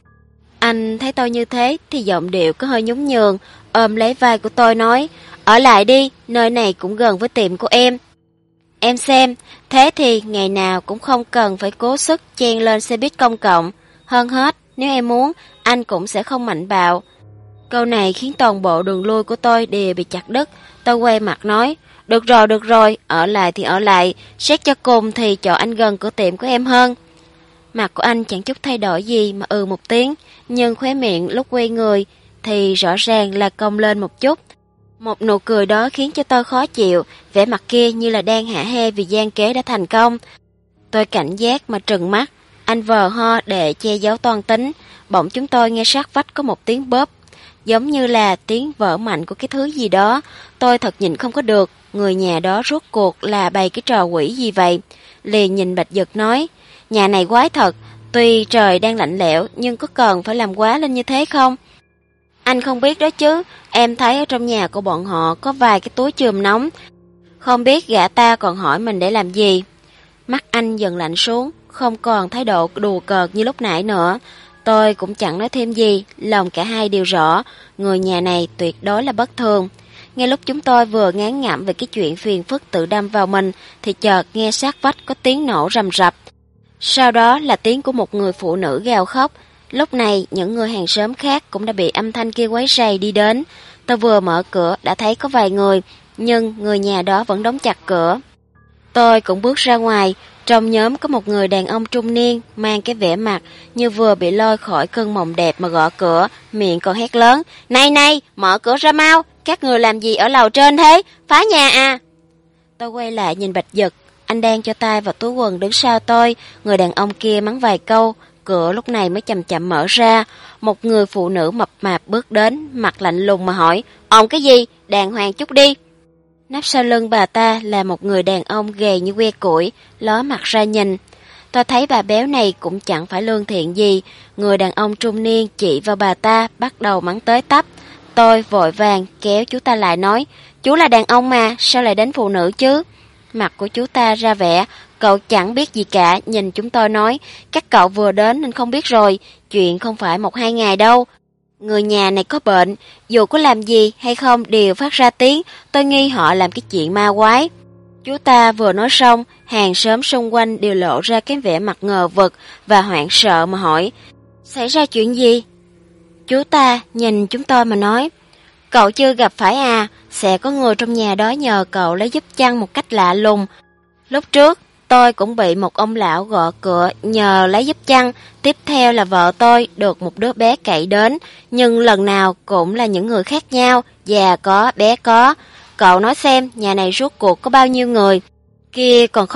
Speaker 1: Anh thấy tôi như thế thì giọng điệu có hơi nhún nhường, ôm lấy vai của tôi nói, ở lại đi, nơi này cũng gần với tiệm của em. Em xem, thế thì ngày nào cũng không cần phải cố sức chen lên xe buýt công cộng. Hơn hết, nếu em muốn, anh cũng sẽ không mạnh bạo. Câu này khiến toàn bộ đường lui của tôi đều bị chặt đứt. Tôi quay mặt nói, được rồi, ở lại thì ở lại, xét cho cùng thì chỗ anh gần cửa tiệm của em hơn. Mặt của anh chẳng chút thay đổi gì mà một tiếng, nhưng khóe miệng lúc quay người thì rõ ràng là cong lên một chút. Một nụ cười đó khiến cho tôi khó chịu, vẻ mặt kia như là đang hả hê vì gian kế đã thành công. Tôi cảnh giác mà trừng mắt, anh vờ ho để che giấu toan tính, bỗng chúng tôi nghe sát vách có một tiếng bóp, giống như là tiếng vỡ mạnh của cái thứ gì đó. Tôi thật nhìn không có được, người nhà đó rốt cuộc là bày cái trò quỷ gì vậy. Liền nhìn Bạch Dực nói, nhà này quái thật, tuy trời đang lạnh lẽo nhưng có cần phải làm quá lên như thế không? Anh không biết đó chứ, em thấy ở trong nhà của bọn họ có vài cái túi chườm nóng, không biết gã ta còn hỏi mình để làm gì. Mắt anh dần lạnh xuống, không còn thái độ đùa cợt như lúc nãy nữa. Tôi cũng chẳng nói thêm gì, lòng cả hai đều rõ, người nhà này tuyệt đối là bất thường. Ngay lúc chúng tôi vừa ngán ngẩm về cái chuyện phiền phức tự đâm vào mình, thì chợt nghe sát vách có tiếng nổ rầm rập. Sau đó là tiếng của một người phụ nữ gào khóc. Lúc này, những người hàng xóm khác cũng đã bị âm thanh kia quấy rầy đi đến. Tôi vừa mở cửa đã thấy có vài người, nhưng người nhà đó vẫn đóng chặt cửa. Tôi cũng bước ra ngoài, trong nhóm có một người đàn ông trung niên mang cái vẻ mặt như vừa bị lôi khỏi cơn mộng đẹp mà gõ cửa, miệng còn hét lớn, này, mở cửa ra mau, các người làm gì ở lầu trên thế, phá nhà à? Tôi quay lại nhìn Bạch Dực, anh đang cho tay vào túi quần đứng sau tôi, người đàn ông kia mắng vài câu, cửa lúc này mới chậm chậm mở ra, một người phụ nữ mập mạp bước đến, mặt lạnh lùng mà hỏi, ồn cái gì, đàng hoàng chút đi. Nắp sau lưng bà ta là một người đàn ông gầy như que củi, ló mặt ra nhìn. Tôi thấy bà béo này cũng chẳng phải lương thiện gì, người đàn ông trung niên chỉ vào bà ta, bắt đầu mắng tới tấp. Tôi vội vàng kéo chú ta lại nói, chú là đàn ông mà, sao lại đến phụ nữ chứ? Mặt của chú ta ra vẻ, cậu chẳng biết gì cả, nhìn chúng tôi nói, các cậu vừa đến nên không biết rồi, chuyện không phải 1-2 ngày đâu. Người nhà này có bệnh, dù có làm gì hay không đều phát ra tiếng, tôi nghi họ làm cái chuyện ma quái. Chú ta vừa nói xong, hàng xóm xung quanh đều lộ ra cái vẻ mặt ngờ vực và hoảng sợ mà hỏi, xảy ra chuyện gì? Chú ta nhìn chúng tôi mà nói, cậu chưa gặp phải à, sẽ có người trong nhà đó nhờ cậu lấy giúp chăn một cách lạ lùng. Lúc trước, tôi cũng bị một ông lão gõ cửa nhờ lấy giúp chăn, tiếp theo là vợ tôi được một đứa bé cậy đến, nhưng lần nào cũng là những người khác nhau, già có, bé có. Cậu nói xem, nhà này rốt cuộc có bao nhiêu người? Kia còn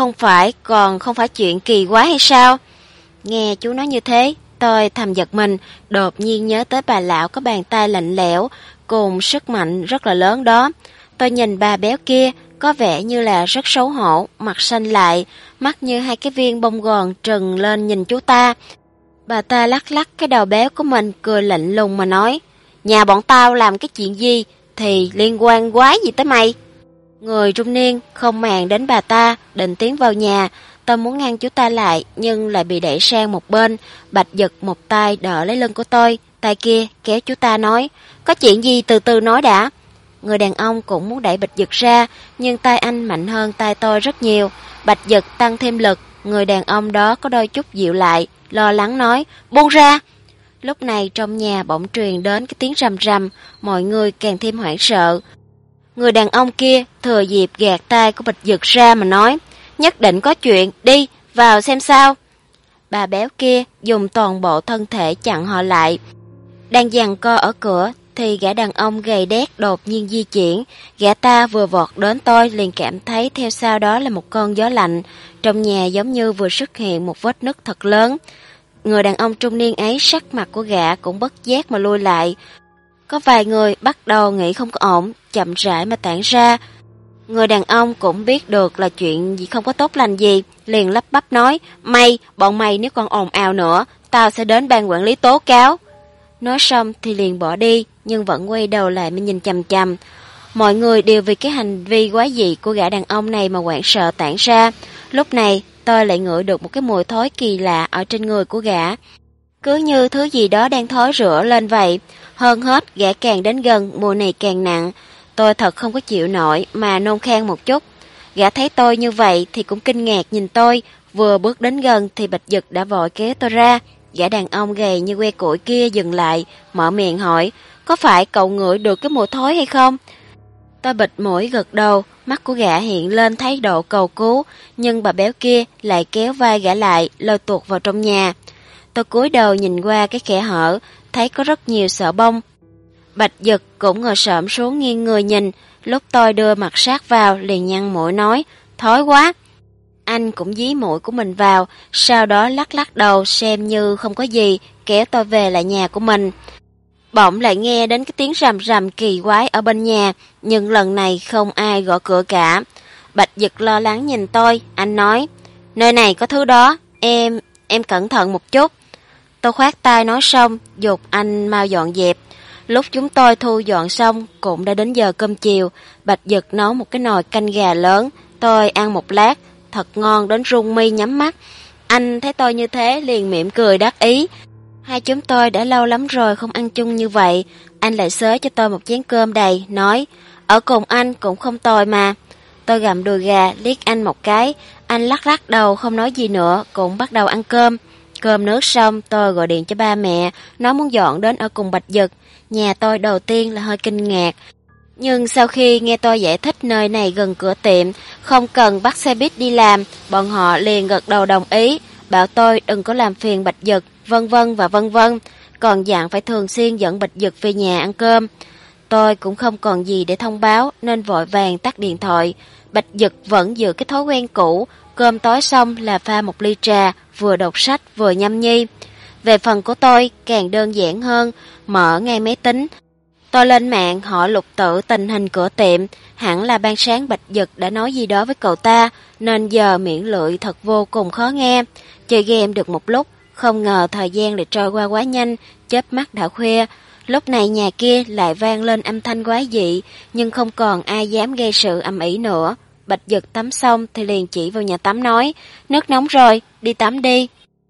Speaker 1: không phải chuyện kỳ quá hay sao? Nghe chú nói như thế, tôi thầm giật mình, đột nhiên nhớ tới bà lão có bàn tay lạnh lẽo, cùng sức mạnh rất là lớn đó. Tôi nhìn bà béo kia, có vẻ như là rất xấu hổ, mặt xanh lại, mắt như hai cái viên bông gòn trừng lên nhìn chú ta. Bà ta lắc lắc cái đầu béo của mình, cười lạnh lùng mà nói, nhà bọn tao làm cái chuyện gì thì liên quan quái gì tới mày? Người trung niên không màng đến bà ta, định tiến vào nhà. Tôi muốn ngăn chú ta lại, nhưng lại bị đẩy sang một bên. Bạch Dực một tay đỡ lấy lưng của tôi, tay kia kéo chú ta nói, có chuyện gì từ từ nói đã. Người đàn ông cũng muốn đẩy Bạch Dực ra, nhưng tay anh mạnh hơn tay tôi rất nhiều. Bạch Dực tăng thêm lực, người đàn ông đó có đôi chút dịu lại, lo lắng nói, buông ra. Lúc này trong nhà bỗng truyền đến cái tiếng rầm rầm, mọi người càng thêm hoảng sợ. Người đàn ông kia thừa dịp gạt tay của Bạch Dực ra mà nói, nhất định có chuyện, đi, vào xem sao. Bà béo kia dùng toàn bộ thân thể chặn họ lại. Đang giằng co ở cửa thì gã đàn ông gầy đét đột nhiên di chuyển. Gã ta vừa vọt đến tôi liền cảm thấy theo sau đó là một cơn gió lạnh. Trong nhà giống như vừa xuất hiện một vết nứt thật lớn. Người đàn ông trung niên ấy, sắc mặt của gã cũng bất giác mà lui lại. Có vài người bắt đầu nghĩ không có ổn, chậm rãi mà tản ra. Người đàn ông cũng biết được là chuyện gì không có tốt lành gì, liền lắp bắp nói, bọn mày nếu còn ồn ào nữa, tao sẽ đến ban quản lý tố cáo. Nói xong thì liền bỏ đi, nhưng vẫn quay đầu lại mà nhìn chằm chằm. Mọi người đều vì cái hành vi quái dị của gã đàn ông này mà hoảng sợ tản ra. Lúc này tôi lại ngửi được một cái mùi thối kỳ lạ ở trên người của gã. Cứ như thứ gì đó đang thối rữa lên vậy. Hơn hết, gã càng đến gần, mùi này càng nặng. Tôi thật không có chịu nổi mà nôn khan một chút. Gã thấy tôi như vậy thì cũng kinh ngạc nhìn tôi. Vừa bước đến gần thì Bạch Dực đã vội kéo tôi ra. Gã đàn ông gầy như que củi kia dừng lại, mở miệng hỏi, có phải cậu ngửi được cái mùi thối hay không? Tôi bịt mũi gật đầu, mắt của gã hiện lên thái độ cầu cứu, nhưng bà béo kia lại kéo vai gã lại, lôi tuột vào trong nhà. Tôi cúi đầu nhìn qua cái kẽ hở, thấy có rất nhiều sợi bông. Bạch Dực cũng ngồi xổm xuống nghiêng người nhìn, lúc tôi đưa mặt sát vào liền nhăn mũi nói, thối quá. Anh cũng dí mũi của mình vào, sau đó lắc lắc đầu xem như không có gì, kéo tôi về lại nhà của mình. Bỗng lại nghe đến cái tiếng rầm rầm kỳ quái ở bên nhà, nhưng lần này không ai gõ cửa cả. Bạch Dực lo lắng nhìn tôi, anh nói, nơi này có thứ đó, em cẩn thận một chút. Tôi khoát tay nói xong, giục anh mau dọn dẹp. Lúc chúng tôi thu dọn xong, cũng đã đến giờ cơm chiều. Bạch Dực nấu một cái nồi canh gà lớn, tôi ăn một lát, thật ngon đến run mi nhắm mắt. Anh thấy tôi như thế liền mỉm cười đắc ý. Hai chúng tôi đã lâu lắm rồi không ăn chung như vậy. Anh lại xới cho tôi một chén cơm đầy, nói, ở cùng anh cũng không tồi mà. Tôi gặm đùi gà, liếc anh một cái. Anh lắc lắc đầu không nói gì nữa, cũng bắt đầu ăn cơm. Cơm nước xong, tôi gọi điện cho ba mẹ, nói muốn dọn đến ở cùng Bạch Dực. Nhà tôi đầu tiên là hơi kinh ngạc. Nhưng sau khi nghe tôi giải thích nơi này gần cửa tiệm, không cần bắt xe buýt đi làm, bọn họ liền gật đầu đồng ý, bảo tôi đừng có làm phiền Bạch Dực, vân vân và vân vân, còn dặn phải thường xuyên dẫn Bạch Dực về nhà ăn cơm. Tôi cũng không còn gì để thông báo nên vội vàng tắt điện thoại. Bạch Dực vẫn giữ cái thói quen cũ, cơm tối xong là pha một ly trà, vừa đọc sách vừa nhâm nhi. Về phần của tôi càng đơn giản hơn, mở ngay máy tính. Tôi lên mạng hỏi Lục Tự tình hình cửa tiệm, hẳn là ban sáng Bạch Dực đã nói gì đó với cậu ta, nên giờ miệng lưỡi thật vô cùng khó nghe. Chơi game được một lúc, không ngờ thời gian lại trôi qua quá nhanh, chớp mắt đã khuya. Lúc này nhà kia lại vang lên âm thanh quái dị, nhưng không còn ai dám gây sự ầm ĩ nữa. Bạch Dực tắm xong thì liền chỉ vào nhà tắm nói, nước nóng rồi, đi tắm đi.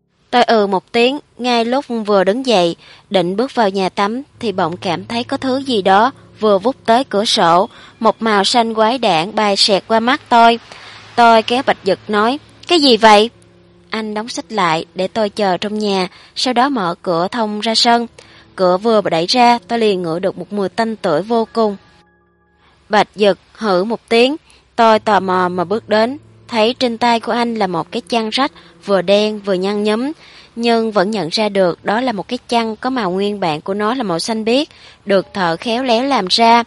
Speaker 1: Tôi một tiếng, ngay lúc vừa đứng dậy, định bước vào nhà tắm thì bỗng cảm thấy có thứ gì đó vừa vút tới cửa sổ, một màu xanh quái đản bay xẹt qua mắt tôi. Tôi kéo Bạch Dực nói, cái gì vậy? Anh đóng xích lại để tôi chờ trong nhà, sau đó mở cửa thông ra sân. Cửa vừa đẩy ra, tôi liền ngửi được một mùi tanh tưởi vô cùng. Bạch Dực hử một tiếng, tôi tò mò mà bước đến, thấy trên tay của anh là một cái chăn rách, vừa đen vừa nhăn nhúm, nhưng vẫn nhận ra được đó là một cái chăn có màu nguyên bản của nó là màu xanh biếc, được thợ khéo léo làm ra.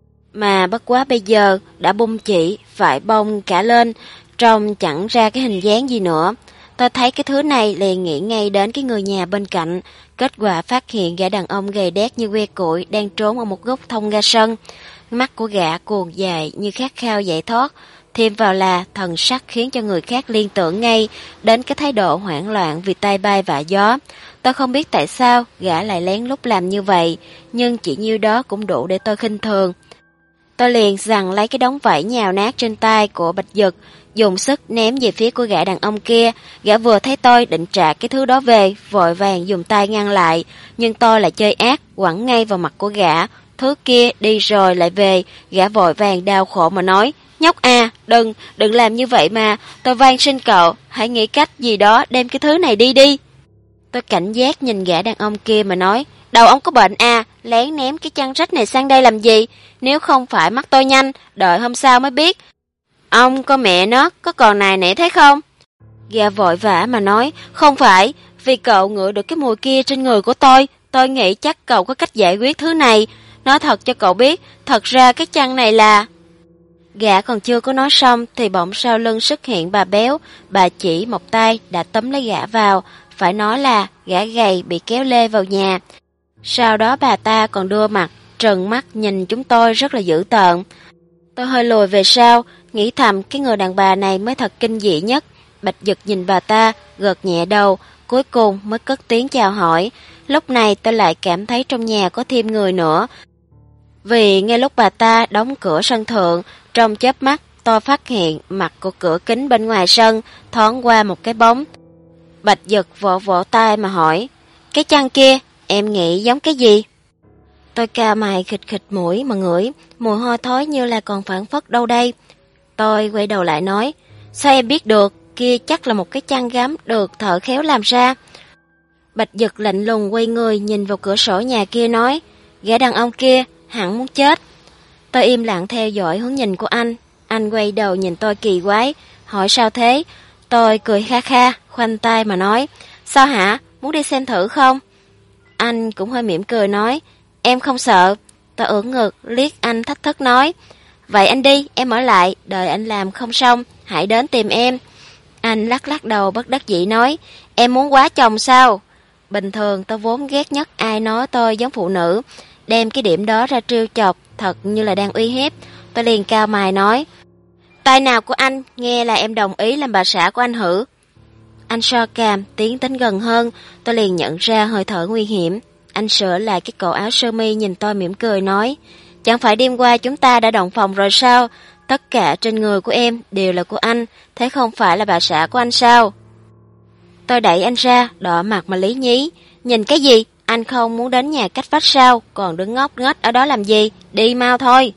Speaker 1: Mà bất quá bây giờ đã bung chỉ, phải bông cả lên, trông chẳng ra cái hình dáng gì nữa. Tôi thấy cái thứ này liền nghĩ ngay đến cái người nhà bên cạnh, kết quả phát hiện gã đàn ông gầy đét như que củi đang trốn ở một góc thông ra sân. Mắt của gã cuồng dài như khát khao giải thoát, thêm vào là thần sắc khiến cho người khác liên tưởng ngay đến cái thái độ hoảng loạn vì tay bay vạ gió. Tôi không biết tại sao gã lại lén lút làm như vậy, nhưng chỉ nhiêu đó cũng đủ để tôi khinh thường. Tôi liền giằng lấy cái đống vải nhào nát trên tay của Bạch Dực, dùng sức ném về phía của gã đàn ông kia. Gã vừa thấy tôi định trả cái thứ đó về, vội vàng dùng tay ngăn lại, nhưng tôi lại chơi ác, quẳng ngay vào mặt của gã. Thứ kia đi rồi lại về, gã vội vàng đau khổ mà nói, nhóc à, đừng làm như vậy mà, tôi van xin cậu, hãy nghĩ cách gì đó đem cái thứ này đi đi. Tôi cảnh giác nhìn gã đàn ông kia mà nói, đầu ông có bệnh à, lén ném cái chăn rách này sang đây làm gì? Nếu không phải mắc tôi nhanh, đợi hôm sau mới biết. Ông có mẹ nó, có còn này nể thế không? Gã vội vã mà nói, không phải, vì cậu ngửi được cái mùi kia trên người của tôi nghĩ chắc cậu có cách giải quyết thứ này. Nói thật cho cậu biết, thật ra cái chăn này là... Gã còn chưa có nói xong thì bỗng sau lưng xuất hiện bà béo, bà chỉ một tay đã tóm lấy gã vào, phải nói là gã gầy bị kéo lê vào nhà. Sau đó bà ta còn đưa mặt, trừng mắt nhìn chúng tôi rất là dữ tợn. Tôi hơi lùi về sau, nghĩ thầm cái người đàn bà này mới thật kinh dị nhất. Bạch Dực nhìn bà ta, gật nhẹ đầu, cuối cùng mới cất tiếng chào hỏi. Lúc này tôi lại cảm thấy trong nhà có thêm người nữa. Vì ngay lúc bà ta đóng cửa sân thượng, trong chớp mắt tôi phát hiện mặt của cửa kính bên ngoài sân thoáng qua một cái bóng. Bạch Dực vỗ vỗ tay mà hỏi, cái chăn kia em nghĩ giống cái gì? Tôi cau mày khịt khịt mũi mà ngửi, mùi hôi thối như là còn phảng phất đâu đây. Tôi quay đầu lại nói, sao em biết được, kia chắc là một cái chăn gấm được thợ khéo làm ra. Bạch Dực lạnh lùng quay người nhìn vào cửa sổ nhà kia nói, gã đàn ông kia hẳn muốn chết. Tôi im lặng theo dõi hướng nhìn của anh quay đầu nhìn tôi kỳ quái, hỏi sao thế? Tôi cười kha kha, khoanh tay mà nói, sao hả, muốn đi xem thử không? Anh cũng hơi mỉm cười nói, em không sợ. Tôi ưỡn ngực, liếc anh thách thức nói, vậy anh đi, em ở lại, đợi anh làm không xong, hãy đến tìm em. Anh lắc lắc đầu bất đắc dĩ nói, em muốn quá chồng sao? Bình thường tôi vốn ghét nhất ai nói tôi giống phụ nữ, đem cái điểm đó ra trêu chọc, thật như là đang uy hiếp. Tôi liền cau mày nói, tay nào của anh nghe là em đồng ý làm bà xã của anh hử? Anh so cằm, tiến đến gần hơn, tôi liền nhận ra hơi thở nguy hiểm. Anh sửa lại cái cổ áo sơ mi nhìn tôi mỉm cười nói, chẳng phải đêm qua chúng ta đã động phòng rồi sao? Tất cả trên người của em đều là của anh, thế không phải là bà xã của anh sao? Tôi đẩy anh ra, đỏ mặt mà lý nhí, nhìn cái gì? Anh không muốn đến nhà cách vách sao? Còn đứng ngốc nghếch ở đó làm gì? Đi mau thôi.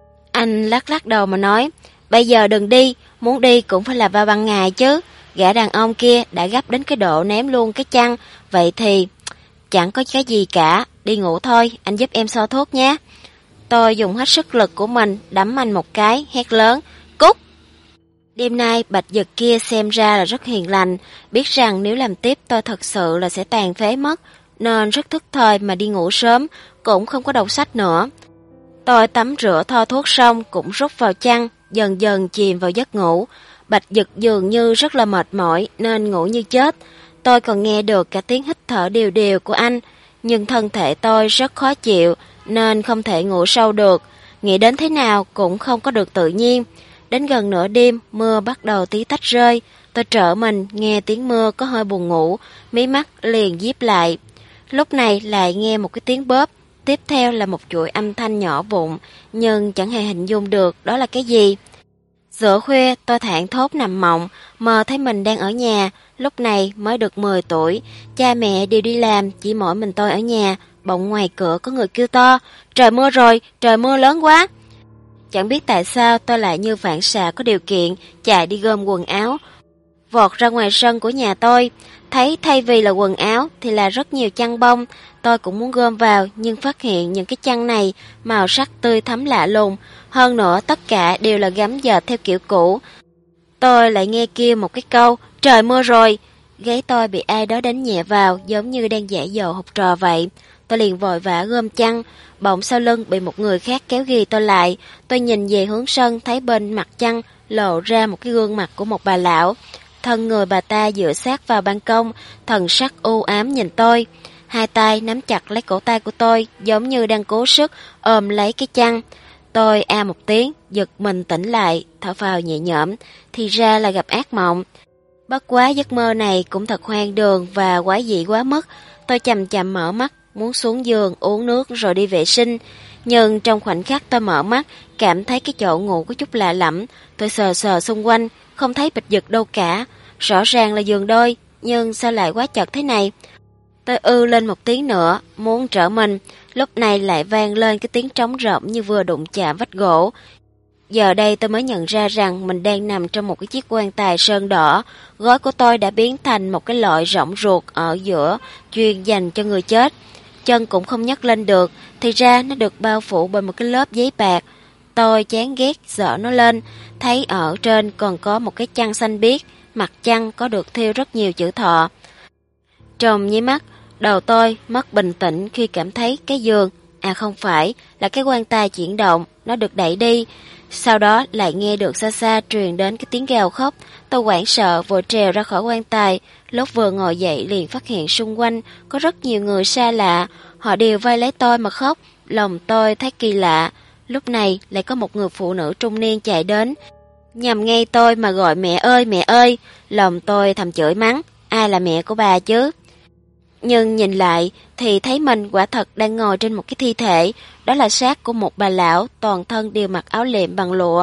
Speaker 1: Anh lắc lắc đầu mà nói, bây giờ đừng đi, muốn đi cũng phải là vào ban ngày chứ. Gã đàn ông kia đã gấp đến cái độ ném luôn cái chăn, vậy thì chẳng có cái gì cả, đi ngủ thôi, anh giúp em xoa thuốc nhé. Tôi dùng hết sức lực của mình, đấm anh một cái, hét lớn, cút! Đêm nay Bạch Dực kia xem ra là rất hiền lành, biết rằng nếu làm tiếp tôi thật sự là sẽ tàn phế mất, nên rất thức thời mà đi ngủ sớm, cũng không có đọc sách nữa. Tôi tắm rửa thoa thuốc xong cũng rút vào chăn, dần dần chìm vào giấc ngủ. Bạch Dực dường như rất là mệt mỏi nên ngủ như chết. Tôi còn nghe được cả tiếng hít thở đều đều của anh, nhưng thân thể tôi rất khó chịu nên không thể ngủ sâu được. Nghĩ đến thế nào cũng không có được tự nhiên. Đến gần nửa đêm, mưa bắt đầu tí tách rơi. Tôi trở mình, nghe tiếng mưa có hơi buồn ngủ, mí mắt liền díp lại. Lúc này lại nghe một cái tiếng bóp, tiếp theo là một chuỗi âm thanh nhỏ vụn, nhưng chẳng hề hình dung được đó là cái gì. Giữa khuya tôi thảng thốt nằm mộng, mơ thấy mình đang ở nhà, lúc này mới được 10 tuổi, cha mẹ đều đi làm, chỉ mỗi mình tôi ở nhà, bỗng ngoài cửa có người kêu to, trời mưa rồi, trời mưa lớn quá. Chẳng biết tại sao tôi lại như phản xạ có điều kiện, chạy đi gom quần áo, vọt ra ngoài sân của nhà tôi, thấy thay vì là quần áo thì là rất nhiều chăn bông. Tôi cũng muốn gom vào nhưng phát hiện những cái chăn này màu sắc tươi thắm lạ lùng, hơn nữa tất cả đều là gấm dệt theo kiểu cũ. Tôi lại nghe kêu một cái câu, trời mưa rồi. Gáy tôi bị ai đó đánh nhẹ vào giống như đang giả dò học trò vậy. Tôi liền vội vã gom chăn, bỗng sau lưng bị một người khác kéo ghì tôi lại. Tôi nhìn về hướng sân thấy bên mặt chăn lộ ra một cái gương mặt của một bà lão. Thân người bà ta dựa sát vào ban công, thần sắc u ám nhìn tôi. Hai tay nắm chặt lấy cổ tay của tôi, giống như đang cố sức ôm lấy cái chăn. Tôi a một tiếng, giật mình tỉnh lại, thở phào nhẹ nhõm, thì ra là gặp ác mộng. Bất quá giấc mơ này cũng thật hoang đường và quái dị quá mức. Tôi chậm chậm mở mắt, muốn xuống giường uống nước rồi đi vệ sinh. Nhưng trong khoảnh khắc tôi mở mắt, cảm thấy cái chỗ ngủ có chút lạ lẫm. Tôi sờ sờ xung quanh, không thấy Bạch Dực đâu cả. Rõ ràng là giường đôi, nhưng sao lại quá chật thế này? Tôi lên một tiếng nữa, muốn trở mình. Lúc này lại vang lên cái tiếng trống rỗng như vừa đụng chạm vách gỗ. Giờ đây tôi mới nhận ra rằng mình đang nằm trong một cái chiếc quan tài sơn đỏ. Gối của tôi đã biến thành một cái loại rỗng ruột ở giữa, chuyên dành cho người chết. Chân cũng không nhấc lên được, thì ra nó được bao phủ bởi một cái lớp giấy bạc. Tôi chán ghét dỡ nó lên, thấy ở trên còn có một cái chăn xanh biếc, mặt chăn có được thêu rất nhiều chữ thọ. Trong nháy mắt, đầu tôi mất bình tĩnh khi cảm thấy cái giường, không phải, là cái quan tài chuyển động, nó được đẩy đi. Sau đó lại nghe được xa xa truyền đến cái tiếng gào khóc. Tôi hoảng sợ vội trèo ra khỏi quan tài. Lúc vừa ngồi dậy liền phát hiện xung quanh có rất nhiều người xa lạ. Họ đều vây lấy tôi mà khóc. Lòng tôi thấy kỳ lạ. Lúc này lại có một người phụ nữ trung niên chạy đến, nhằm ngay tôi mà gọi mẹ ơi mẹ ơi. Lòng tôi thầm chửi mắng, ai là mẹ của bà chứ? Nhưng nhìn lại thì thấy mình quả thật đang ngồi trên một cái thi thể. Đó là xác của một bà lão, toàn thân đều mặc áo lệm bằng lụa.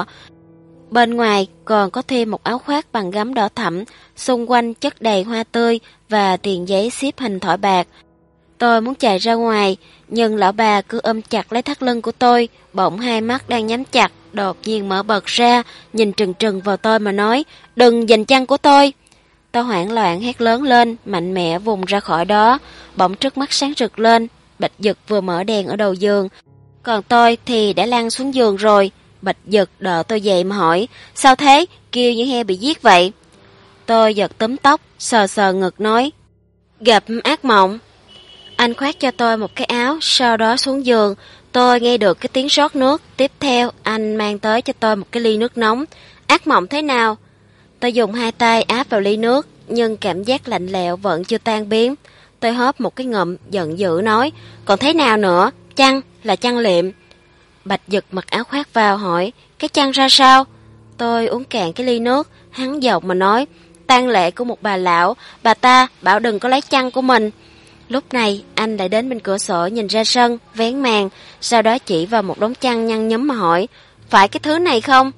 Speaker 1: Bên ngoài còn có thêm một áo khoác bằng gấm đỏ thẫm, xung quanh chất đầy hoa tươi và tiền giấy xếp hình thỏi bạc. Tôi muốn chạy ra ngoài, nhưng lão bà cứ ôm chặt lấy thắt lưng của tôi, bỗng hai mắt đang nhắm chặt, đột nhiên mở bật ra, nhìn trừng trừng vào tôi mà nói, đừng giành chăn của tôi. Tôi hoảng loạn hét lớn lên, mạnh mẽ vùng ra khỏi đó, bỗng trước mắt sáng rực lên. Bạch Dực vừa mở đèn ở đầu giường, còn tôi thì đã lăn xuống giường rồi. Bạch Dực đỡ tôi dậy mà hỏi, sao thế, kêu như heo bị giết vậy? Tôi giật túm tóc, sờ sờ ngực nói, gặp ác mộng. Anh khoác cho tôi một cái áo, sau đó xuống giường. Tôi nghe được cái tiếng rót nước, tiếp theo anh mang tới cho tôi một cái ly nước nóng. Ác mộng thế nào? Tôi dùng hai tay áp vào ly nước, nhưng cảm giác lạnh lẽo vẫn chưa tan biến. Tôi hớp một cái ngụm, giận dữ nói, còn thế nào nữa? Chăn, là chăn liệm. Bạch Dực mặc áo khoác vào hỏi, cái chăn ra sao? Tôi uống cạn cái ly nước, hắn giọng mà nói, tang lễ của một bà lão, bà ta bảo đừng có lấy chăn của mình. Lúc này anh lại đến bên cửa sổ nhìn ra sân, vén màn, sau đó chỉ vào một đống chăn nhăn nhúm mà hỏi, phải cái thứ này không?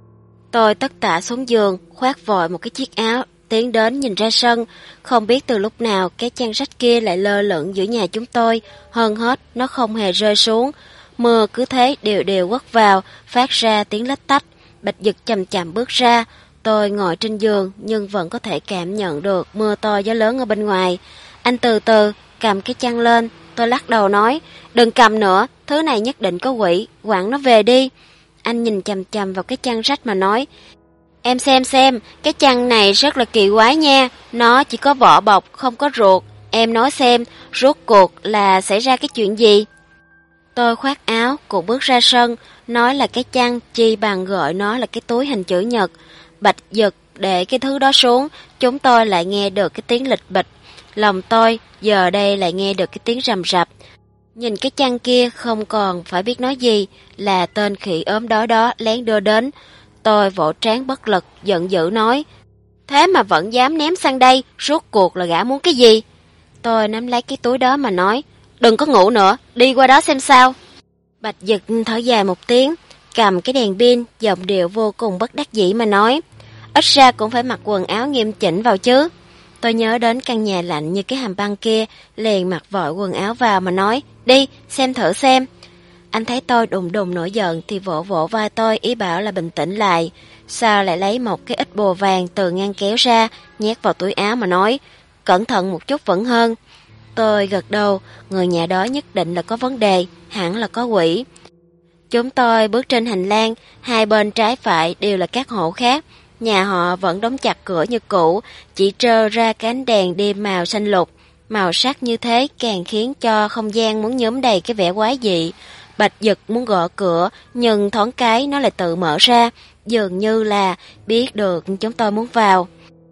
Speaker 1: Tôi tất tả xuống giường, khoác vội một cái chiếc áo, tiến đến nhìn ra sân. Không biết từ lúc nào cái chăn rách kia lại lơ lửng giữa nhà chúng tôi. Hơn hết, nó không hề rơi xuống. Mưa cứ thế đều đều quất vào, phát ra tiếng lách tách. Bạch Dực chậm chậm bước ra. Tôi ngồi trên giường nhưng vẫn có thể cảm nhận được mưa to gió lớn ở bên ngoài. Anh từ từ cầm cái chăn lên. Tôi lắc đầu nói, đừng cầm nữa, thứ này nhất định có quỷ, quẳng nó về đi. Anh nhìn chằm chằm vào cái chăn rách mà nói, em xem, cái chăn này rất là kỳ quái nha, nó chỉ có vỏ bọc, không có ruột. Em nói xem, rốt cuộc là xảy ra cái chuyện gì? Tôi khoác áo, cũng bước ra sân, nói là cái chăn, chi bằng gọi nó là cái túi hình chữ nhật. Bạch Dực để cái thứ đó xuống, chúng tôi lại nghe được cái tiếng lịch bịch. Lòng tôi giờ đây lại nghe được cái tiếng rầm rập. Nhìn cái chăn kia không còn phải biết nói gì, là tên khỉ ốm đói đó lén đưa đến. Tôi vỗ trán bất lực, giận dữ nói, thế mà vẫn dám ném sang đây, rốt cuộc là gã muốn cái gì? Tôi nắm lấy cái túi đó mà nói, đừng có ngủ nữa, đi qua đó xem sao. Bạch Dực thở dài một tiếng, cầm cái đèn pin, giọng điệu vô cùng bất đắc dĩ mà nói, ít ra cũng phải mặc quần áo nghiêm chỉnh vào chứ. Tôi nhớ đến căn nhà lạnh như cái hàm băng kia, liền mặc vội quần áo vào mà nói, đi, xem thử xem. Anh thấy tôi đùng đùng nổi giận thì vỗ vỗ vai tôi, ý bảo là bình tĩnh lại. Sao lại lấy một cái ít bùa vàng từ ngăn kéo ra, nhét vào túi áo mà nói, cẩn thận một chút vẫn hơn. Tôi gật đầu, người nhà đó nhất định là có vấn đề, hẳn là có quỷ. Chúng tôi bước trên hành lang, hai bên trái phải đều là các hộ khác. Nhà họ vẫn đóng chặt cửa như cũ, chỉ trơ ra cánh đèn đêm màu xanh lục. Màu sắc như thế càng khiến cho không gian muốn nhuốm đầy cái vẻ quái dị. Bạch Dực muốn gõ cửa, nhưng thoáng cái nó lại tự mở ra, dường như là biết được chúng tôi muốn vào.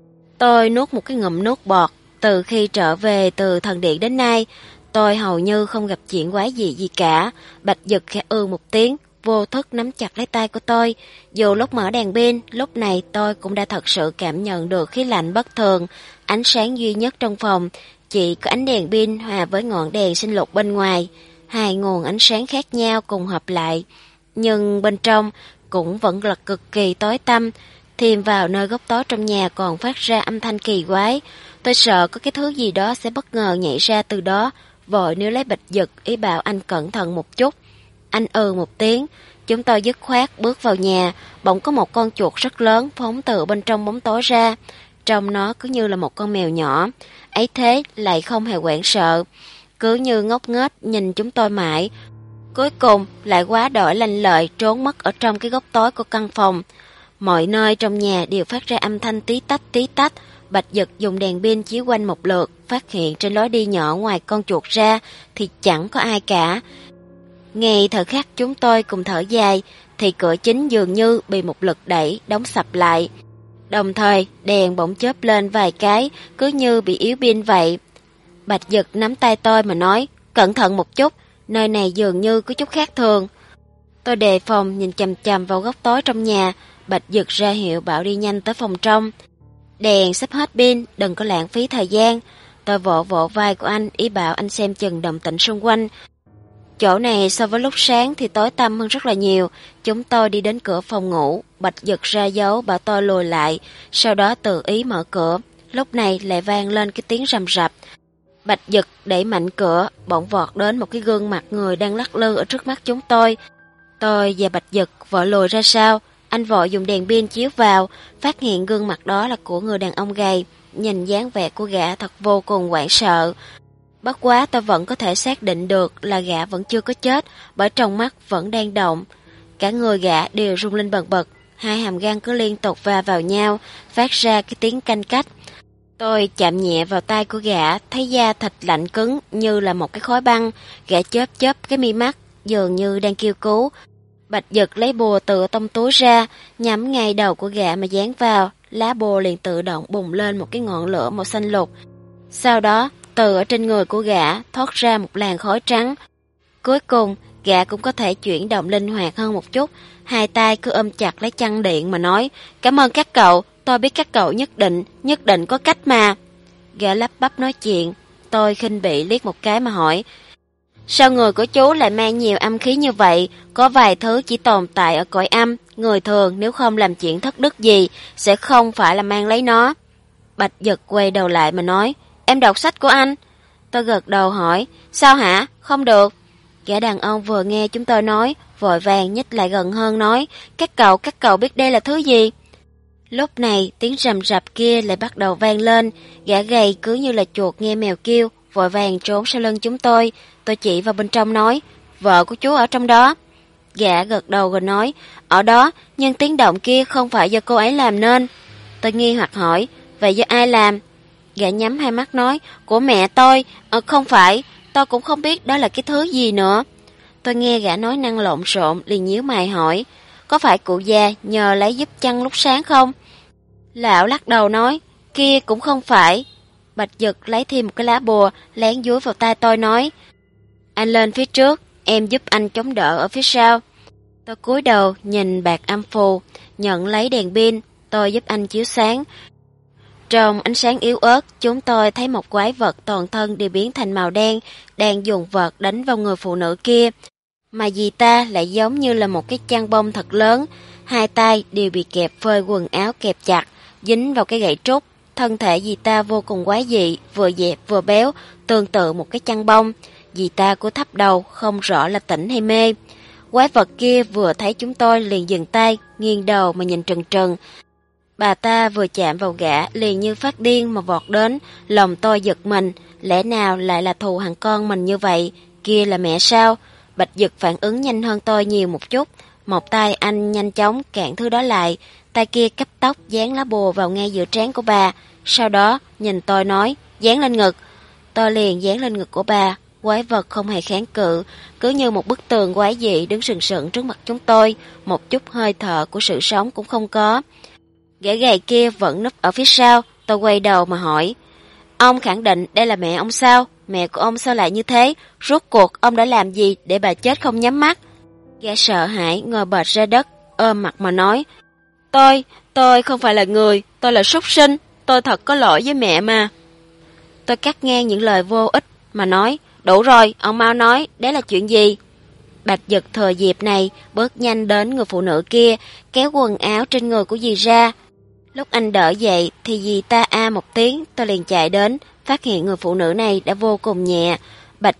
Speaker 1: Tôi nuốt một cái ngụm nước bọt. Từ khi trở về từ thần điện đến nay, tôi hầu như không gặp chuyện quái dị gì cả. Bạch Dực khẽ một tiếng, vô thức nắm chặt lấy tay của tôi. Dù lúc mở đèn pin, lúc này tôi cũng đã thật sự cảm nhận được khí lạnh bất thường. Ánh sáng duy nhất trong phòng chỉ có ánh đèn pin hòa với ngọn đèn sinh lục bên ngoài. Hai nguồn ánh sáng khác nhau cùng hợp lại, nhưng bên trong cũng vẫn là cực kỳ tối tăm. Thêm vào nơi góc tối trong nhà còn phát ra âm thanh kỳ quái. Tôi sợ có cái thứ gì đó sẽ bất ngờ nhảy ra từ đó, vội níu lấy Bạch Dực, ý bảo anh cẩn thận một chút. Anh một tiếng. Chúng tôi dứt khoát bước vào nhà, bỗng có một con chuột rất lớn phóng từ bên trong bóng tối ra. Trông nó cứ như là một con mèo nhỏ, ấy thế lại không hề hoảng sợ, cứ như ngốc nghếch nhìn chúng tôi mãi. Cuối cùng lại quá đỗi lanh lợi trốn mất ở trong cái góc tối của căn phòng. Mọi nơi trong nhà đều phát ra âm thanh tí tách tí tách. Bạch Dực dùng đèn pin chiếu quanh một lượt, phát hiện trên lối đi nhỏ ngoài con chuột ra thì chẳng có ai cả. Ngay thời khắc chúng tôi cùng thở dài thì cửa chính dường như bị một lực đẩy đóng sập lại. Đồng thời đèn bỗng chớp lên vài cái, cứ như bị yếu pin vậy. Bạch Dực nắm tay tôi mà nói, cẩn thận một chút, nơi này dường như có chút khác thường. Tôi đề phòng nhìn chằm chằm vào góc tối trong nhà. Bạch Dực ra hiệu bảo đi nhanh tới phòng trong. Đèn sắp hết pin, đừng có lãng phí thời gian. Tôi vỗ vỗ vai của anh, ý bảo anh xem chừng động tĩnh xung quanh. Chỗ này so với lúc sáng thì tối tăm hơn rất là nhiều. Chúng tôi đi đến cửa phòng ngủ, Bạch Dực ra dấu bảo tôi lùi lại, sau đó tự ý mở cửa. Lúc này lại vang lên cái tiếng rầm rập. Bạch Dực đẩy mạnh cửa, bỗng vọt đến một cái gương mặt người đang lắc lư ở trước mắt chúng tôi. Tôi và Bạch Dực vội lùi ra sau. Anh vội dùng đèn pin chiếu vào, phát hiện gương mặt đó là của người đàn ông gầy. Nhìn dáng vẻ của gã thật vô cùng hoảng sợ. Bất quá tôi vẫn có thể xác định được là gã vẫn chưa có chết, bởi trong mắt vẫn đang động. Cả người gã đều rung lên bần bật, hai hàm răng cứ liên tục va vào nhau, phát ra cái tiếng canh cách. Tôi chạm nhẹ vào tay của gã, thấy da thịt lạnh cứng như là một cái khối băng. Gã chớp chớp cái mi mắt, dường như đang kêu cứu. Bạch Dực lấy bùa từ trong túi ra, nhắm ngay đầu của gã mà dán vào, lá bùa liền tự động bùng lên một cái ngọn lửa màu xanh lục. Sau đó, từ ở trên người của gã thoát ra một làn khói trắng. Cuối cùng, gã cũng có thể chuyển động linh hoạt hơn một chút, hai tay cứ ôm chặt lấy chăn điện mà nói, cảm ơn các cậu, tôi biết các cậu nhất định có cách mà. Gã lắp bắp nói chuyện, tôi khinh bỉ liếc một cái mà hỏi, sao người của chú lại mang nhiều âm khí như vậy? Có vài thứ chỉ tồn tại ở cõi âm, người thường nếu không làm chuyện thất đức gì, sẽ không phải là mang lấy nó. Bạch Dực quay đầu lại mà nói, em đọc sách của anh. Tôi gật đầu hỏi, sao hả? Không được. Gã đàn ông vừa nghe chúng tôi nói, vội vàng nhích lại gần hơn nói, các cậu biết đây là thứ gì? Lúc này tiếng rầm rập kia lại bắt đầu vang lên, gã gầy cứ như là chuột nghe mèo kêu, vội vàng trốn sau lưng chúng tôi. Tôi chỉ vào bên trong nói, vợ của chú ở trong đó. Gã gật đầu rồi nói, ở đó, nhưng tiếng động kia không phải do cô ấy làm nên. Tôi nghi hoặc hỏi, vậy do ai làm? Gã nhắm hai mắt nói, của mẹ tôi. Không phải, tôi cũng không biết đó là cái thứ gì nữa. Tôi nghe gã nói năng lộn xộn, liền nhíu mày hỏi, có phải cụ già nhờ lấy giúp chăn lúc sáng không? Lão lắc đầu nói, kia cũng không phải. Bạch Dực lấy thêm một cái lá bùa, lén dúi vào tay tôi nói, anh lên phía trước, em giúp anh chống đỡ ở phía sau. Tôi cúi đầu nhìn bạc âm phù, nhận lấy đèn pin, tôi giúp anh chiếu sáng. Trong ánh sáng yếu ớt, chúng tôi thấy một quái vật toàn thân đều biến thành màu đen, đang dùng vật đánh vào người phụ nữ kia. Mà dì ta lại giống như là một cái chăn bông thật lớn, hai tay đều bị kẹp phơi quần áo kẹp chặt, dính vào cái gậy trúc. Thân thể dì ta vô cùng quái dị, vừa dẹp vừa béo, tương tự một cái chăn bông. Dì ta cúi thấp đầu, không rõ là tỉnh hay mê. Quái vật kia vừa thấy chúng tôi liền dừng tay, nghiêng đầu mà nhìn trừng trừng. Bà ta vừa chạm vào gã liền như phát điên mà vọt đến, lòng tôi giật mình, lẽ nào lại là thù hàng con mình như vậy, kia là mẹ sao? Bạch Dực phản ứng nhanh hơn tôi nhiều một chút, một tay anh nhanh chóng cản thứ đó lại, tay kia cấp tốc dán lá bùa vào ngay giữa trán của bà, sau đó nhìn tôi nói, dán lên ngực. Tôi liền dán lên ngực của bà, quái vật không hề kháng cự, cứ như một bức tường quái dị đứng sừng sững trước mặt chúng tôi, một chút hơi thở của sự sống cũng không có. Gã gầy kia vẫn núp ở phía sau, tôi quay đầu mà hỏi, ông khẳng định đây là mẹ ông sao? Mẹ của ông sao lại như thế? Rốt cuộc ông đã làm gì để bà chết không nhắm mắt? Gã sợ hãi ngồi bệt ra đất, ôm mặt mà nói, tôi không phải là người, tôi là súc sinh, tôi thật có lỗi với mẹ mà. Tôi cắt ngang những lời vô ích mà nói, đủ rồi, ông mau nói, đấy là chuyện gì? Bạch Dực thừa dịp này bước nhanh đến người phụ nữ kia, kéo quần áo trên người của dì ra. Lúc anh đỡ dậy thì dì ta a một tiếng, tôi liền chạy đến, phát hiện người phụ nữ này đã vô cùng nhẹ. Bạch Dực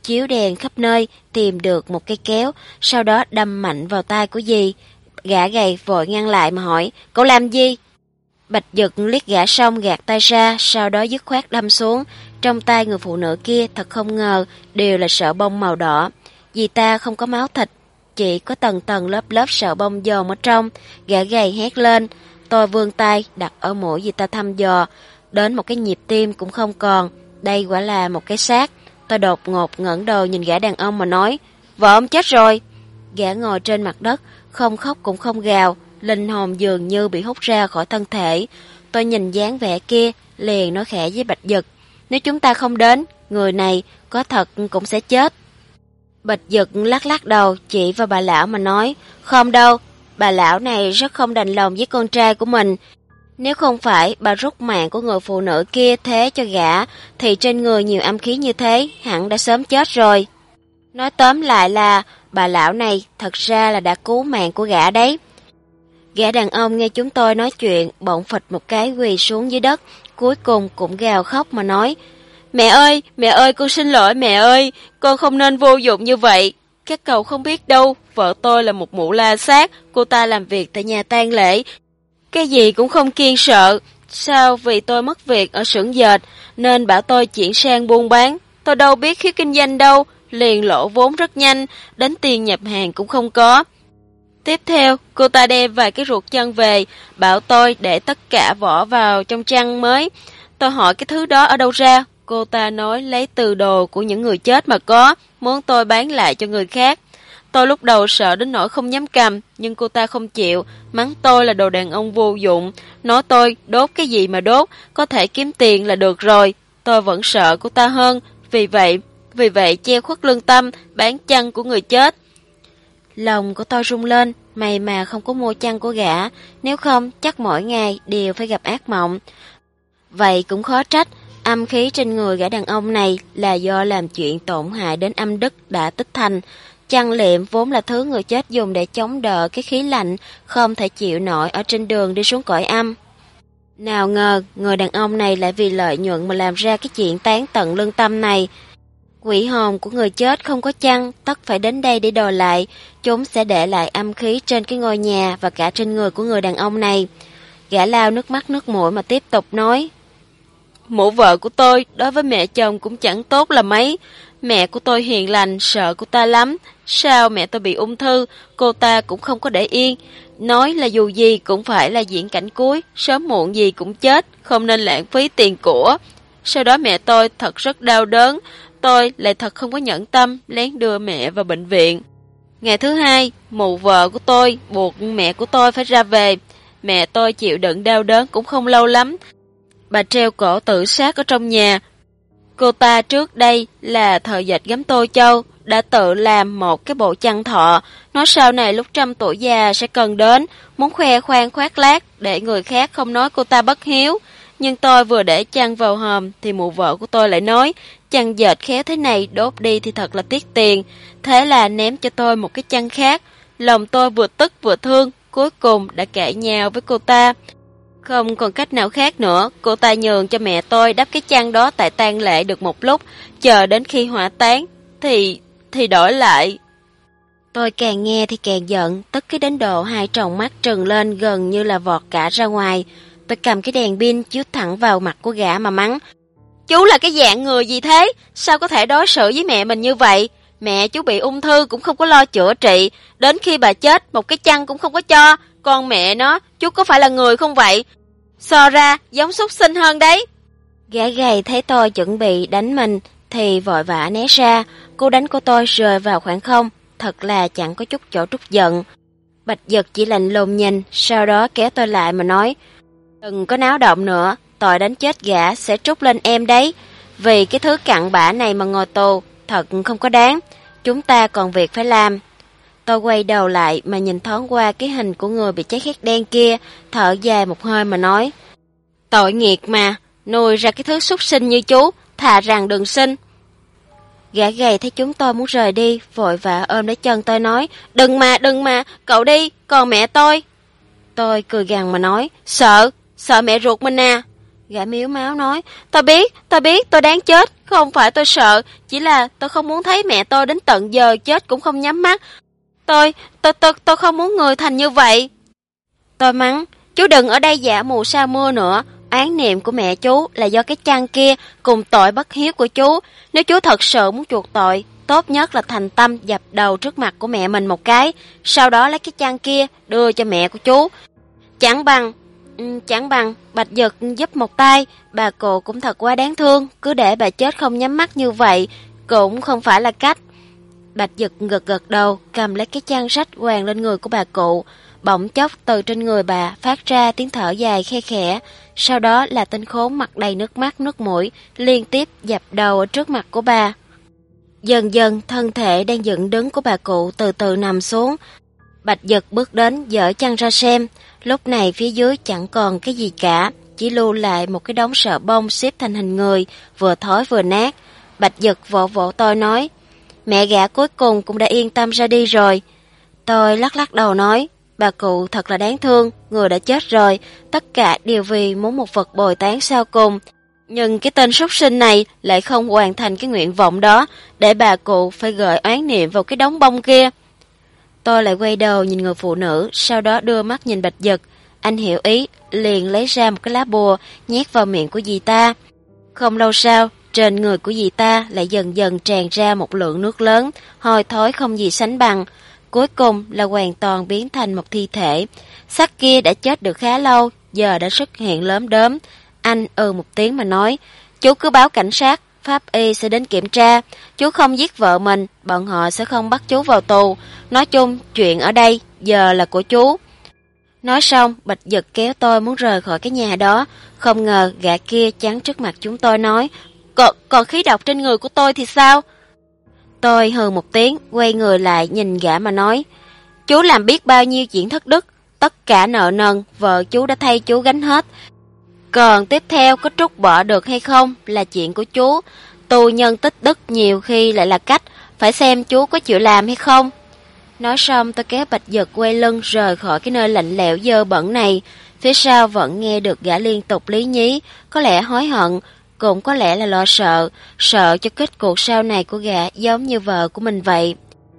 Speaker 1: chiếu đèn khắp nơi, tìm được một cây kéo, sau đó đâm mạnh vào tay của dì. Gã gầy vội ngăn lại mà hỏi, cậu làm gì? Bạch Dực liếc gã xong gạt tay ra, sau đó dứt khoát đâm xuống. Trong tay người phụ nữ kia thật không ngờ đều là sợi bông màu đỏ. Vì ta không có máu thịt, chỉ có tầng tầng lớp lớp sợi bông dồn ở trong. Gã gầy hét lên. Tôi vươn tay đặt ở mũi vì ta thăm dò, đến một cái nhịp tim cũng không còn. Đây quả là một cái xác. Tôi đột ngột ngẩng đầu nhìn gã đàn ông mà nói, vợ ông chết rồi. Gã ngồi trên mặt đất, không khóc cũng không gào, linh hồn dường như bị hút ra khỏi thân thể. Tôi nhìn dáng vẻ kia, liền nói khẽ với Bạch Dực, nếu chúng ta không đến, người này có thật cũng sẽ chết. Bạch Dực lắc lắc đầu, chỉ vào bà lão mà nói, không đâu, bà lão này rất không đành lòng với con trai của mình. Nếu không phải bà rút mạng của người phụ nữ kia thế cho gã, thì trên người nhiều âm khí như thế, hẳn đã sớm chết rồi. Nói tóm lại là, bà lão này thật ra là đã cứu mạng của gã đấy. Gã đàn ông nghe chúng tôi nói chuyện, bỗng phịch một cái quỳ xuống dưới đất, cuối cùng cũng gào khóc mà nói, mẹ ơi, con xin lỗi mẹ ơi, con không nên vô dụng như vậy. Các cậu không biết đâu, vợ tôi là một mụ la sát, cô ta làm việc tại nhà tang lễ, cái gì cũng không kiêng sợ. Sao vì tôi mất việc ở xưởng dệt, nên bảo tôi chuyển sang buôn bán. Tôi đâu biết khiếu kinh doanh đâu, liền lỗ vốn rất nhanh, đến tiền nhập hàng cũng không có. Tiếp theo, cô ta đem vài cái ruột chân về, bảo tôi để tất cả vỏ vào trong chăn mới. Tôi hỏi cái thứ đó ở đâu ra, cô ta nói lấy từ đồ của những người chết mà có, muốn tôi bán lại cho người khác. Tôi lúc đầu sợ đến nỗi không dám cầm, nhưng cô ta không chịu, mắng tôi là đồ đàn ông vô dụng, nói tôi đốt cái gì mà đốt, có thể kiếm tiền là được rồi. Tôi vẫn sợ cô ta hơn, vì vậy che khuất lương tâm, bán chăn của người chết. Lòng của tôi rung lên, may mà không có mua chăn của gã, nếu không chắc mỗi ngày đều phải gặp ác mộng. Vậy cũng khó trách, âm khí trên người gã đàn ông này là do làm chuyện tổn hại đến âm đức đã tích thành. Chăn liệm vốn là thứ người chết dùng để chống đỡ cái khí lạnh không thể chịu nổi ở trên đường đi xuống cõi âm. Nào ngờ người đàn ông này lại vì lợi nhuận mà làm ra cái chuyện tán tận lương tâm này. Quỷ hồn của người chết không có chăn, tất phải đến đây để đòi lại, chúng sẽ để lại âm khí trên cái ngôi nhà và cả trên người của người đàn ông này. Gã lao nước mắt nước mũi mà tiếp tục nói, mụ vợ của tôi đối với mẹ chồng cũng chẳng tốt là mấy. Mẹ của tôi hiền lành, sợ cô ta lắm. Sao mẹ tôi bị ung thư, cô ta cũng không có để yên. Nói là dù gì cũng phải là diễn cảnh cuối, sớm muộn gì cũng chết, không nên lãng phí tiền của. Sau đó mẹ tôi thật rất đau đớn, tôi lại thật không có nhẫn tâm lén đưa mẹ vào bệnh viện. Ngày thứ hai, mụ vợ của tôi buộc mẹ của tôi phải ra về. Mẹ tôi chịu đựng đau đớn cũng không lâu lắm. Bà treo cổ tự sát ở trong nhà. Cô ta trước đây là thợ dệt gấm Tô Châu, đã tự làm một cái bộ chăn thọ, nói sau này lúc trăm tuổi già sẽ cần đến, muốn khoe khoang khoác lác để người khác không nói cô ta bất hiếu. Nhưng tôi vừa để chăn vào hòm thì mụ vợ của tôi lại nói, chăn dệt khéo thế này đốt đi thì thật là tiếc tiền, thế là ném cho tôi một cái chăn khác. Lòng tôi vừa tức vừa thương, cuối cùng đã cãi nhau với cô ta. Không còn cách nào khác nữa, cô ta nhường cho mẹ tôi đắp cái chăn đó tại tang lễ được một lúc, chờ đến khi hỏa táng thì đổi lại. Tôi càng nghe thì càng giận, tức cái đến độ hai tròng mắt trừng lên gần như là vọt cả ra ngoài. Tôi cầm cái đèn pin chiếu thẳng vào mặt của gã mà mắng, chú là cái dạng người gì thế, sao có thể đối xử với mẹ mình như vậy? Mẹ chú bị ung thư cũng không có lo chữa trị, đến khi bà chết một cái chăn cũng không có cho. Con mẹ nó, chú có phải là người không vậy? So ra giống súc sinh hơn đấy. Gã gầy thấy tôi chuẩn bị đánh mình thì vội vã né ra. Cú đánh của tôi rơi vào khoảng không, thật là chẳng có chút chỗ trút giận. Bạch Dực chỉ lạnh lùng nhìn, sau đó kéo tôi lại mà nói, đừng có náo động nữa, tội đánh chết gã sẽ trút lên em đấy. Vì cái thứ cặn bã này mà ngồi tù, thật không có đáng. Chúng ta còn việc phải làm. Tôi quay đầu lại mà nhìn thoáng qua cái hình của người bị cháy khét đen kia, thở dài một hơi mà nói, tội nghiệt mà, nuôi ra cái thứ súc sinh như chú, thà rằng đừng sinh. Gã gầy thấy chúng tôi muốn rời đi, vội vã ôm lấy chân tôi nói, đừng mà, cậu đi, còn mẹ tôi. Tôi cười gằn mà nói, sợ mẹ ruột mình à. Gã miếu máu nói, tôi biết, tôi đáng chết, không phải tôi sợ, chỉ là tôi không muốn thấy mẹ tôi đến tận giờ chết cũng không nhắm mắt. Tôi không muốn người thành như vậy. Tôi mắng, chú đừng ở đây giả mù sa mưa nữa, oán niệm của mẹ chú là do cái chăn kia cùng tội bất hiếu của chú. Nếu chú thật sự muốn chuộc tội, tốt nhất là thành tâm dập đầu trước mặt của mẹ mình một cái, sau đó lấy cái chăn kia đưa cho mẹ của chú. Chẳng bằng Bạch Dực giúp một tay, bà cụ cũng thật quá đáng thương, cứ để bà chết không nhắm mắt như vậy cũng không phải là cách. Bạch Dực gật đầu, cầm lấy cái chăn rách quàng lên người của bà cụ. Bỗng chốc từ trên người bà phát ra tiếng thở dài khe khẽ, sau đó là tên khốn mặt đầy nước mắt nước mũi liên tiếp dập đầu ở trước mặt của bà. Dần dần thân thể đang dựng đứng của bà cụ từ từ nằm xuống. Bạch Dực bước đến dở chăn ra xem, lúc này phía dưới chẳng còn cái gì cả, chỉ lưu lại một cái đống sợi bông xếp thành hình người, vừa thối vừa nát. Bạch Dực vỗ vỗ tôi nói, mẹ gã cuối cùng cũng đã yên tâm ra đi rồi. Tôi lắc đầu nói, bà cụ thật là đáng thương, người đã chết rồi, tất cả đều vì muốn một vật bồi táng sau cùng. Nhưng cái tên súc sinh này lại không hoàn thành cái nguyện vọng đó, để bà cụ phải gợi oán niệm vào cái đống bông kia. Tôi lại quay đầu nhìn người phụ nữ, sau đó đưa mắt nhìn Bạch Dực. Anh hiểu ý, liền lấy ra một cái lá bùa, nhét vào miệng của dì ta. Không lâu sau, trên người của dì ta lại dần dần tràn ra một lượng nước lớn, hôi thối không gì sánh bằng. Cuối cùng là hoàn toàn biến thành một thi thể. Xác kia đã chết được khá lâu, giờ đã xuất hiện lốm đốm. Anh một tiếng mà nói, chú cứ báo cảnh sát, pháp y sẽ đến kiểm tra. Chú không giết vợ mình, bọn họ sẽ không bắt chú vào tù. Nói chung, chuyện ở đây giờ là của chú. Nói xong, Bạch Dực kéo tôi muốn rời khỏi cái nhà đó. Không ngờ gã kia chắn trước mặt chúng tôi nói, còn khí độc trên người của tôi thì sao? Tôi hừ một tiếng, quay người lại nhìn gã mà nói, chú làm biết bao nhiêu chuyện thất đức, tất cả nợ nần, vợ chú đã thay chú gánh hết. Còn tiếp theo có trút bỏ được hay không là chuyện của chú. Tù nhân tích đức nhiều khi lại là cách, phải xem chú có chịu làm hay không. Nói xong tôi kéo Bạch Dực quay lưng rời khỏi cái nơi lạnh lẽo dơ bẩn này. Phía sau vẫn nghe được gã liên tục lý nhí, có lẽ hối hận, cũng có lẽ là lo sợ cho kết cuộc sau này của gã giống như vợ của mình vậy.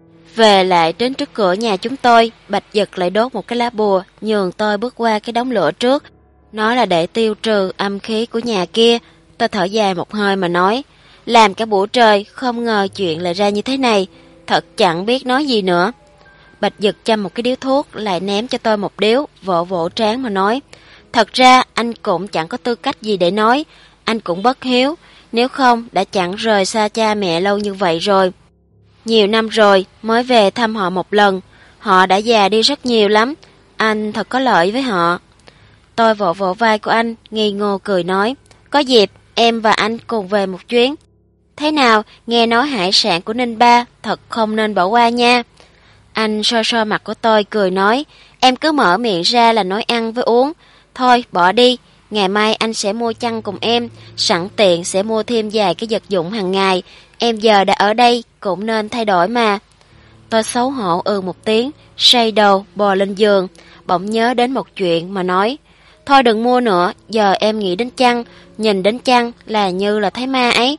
Speaker 1: Về lại đến trước cửa nhà chúng tôi, Bạch Dực lại đốt một cái lá bùa, nhường tôi bước qua cái đống lửa trước. Nó là để tiêu trừ âm khí của nhà kia. Tôi thở dài một hơi mà nói, làm cả buổi trời, không ngờ chuyện lại ra như thế này, thật chẳng biết nói gì nữa. Bạch Dực châm một cái điếu thuốc, lại ném cho tôi một điếu, vỗ vỗ trán mà nói, thật ra anh cũng chẳng có tư cách gì để nói, anh cũng bất hiếu, nếu không đã chẳng rời xa cha mẹ lâu như vậy rồi. Nhiều năm rồi mới về thăm họ một lần, họ đã già đi rất nhiều lắm, anh thật có lợi với họ. Tôi vỗ vỗ vai của anh, nghi ngô cười nói, có dịp em và anh cùng về một chuyến. Thế nào, nghe nói hải sản của Ninh Ba thật không nên bỏ qua nha. Anh so mặt của tôi cười nói, em cứ mở miệng ra là nói ăn với uống. Thôi bỏ đi, ngày mai anh sẽ mua chăn cùng em, sẵn tiện sẽ mua thêm vài cái vật dụng hàng ngày. Em giờ đã ở đây, cũng nên thay đổi mà. Tôi xấu hổ một tiếng, say đầu bò lên giường, bỗng nhớ đến một chuyện mà nói, thôi đừng mua nữa, giờ em nghĩ đến chăn, nhìn đến chăn là như là thấy ma ấy.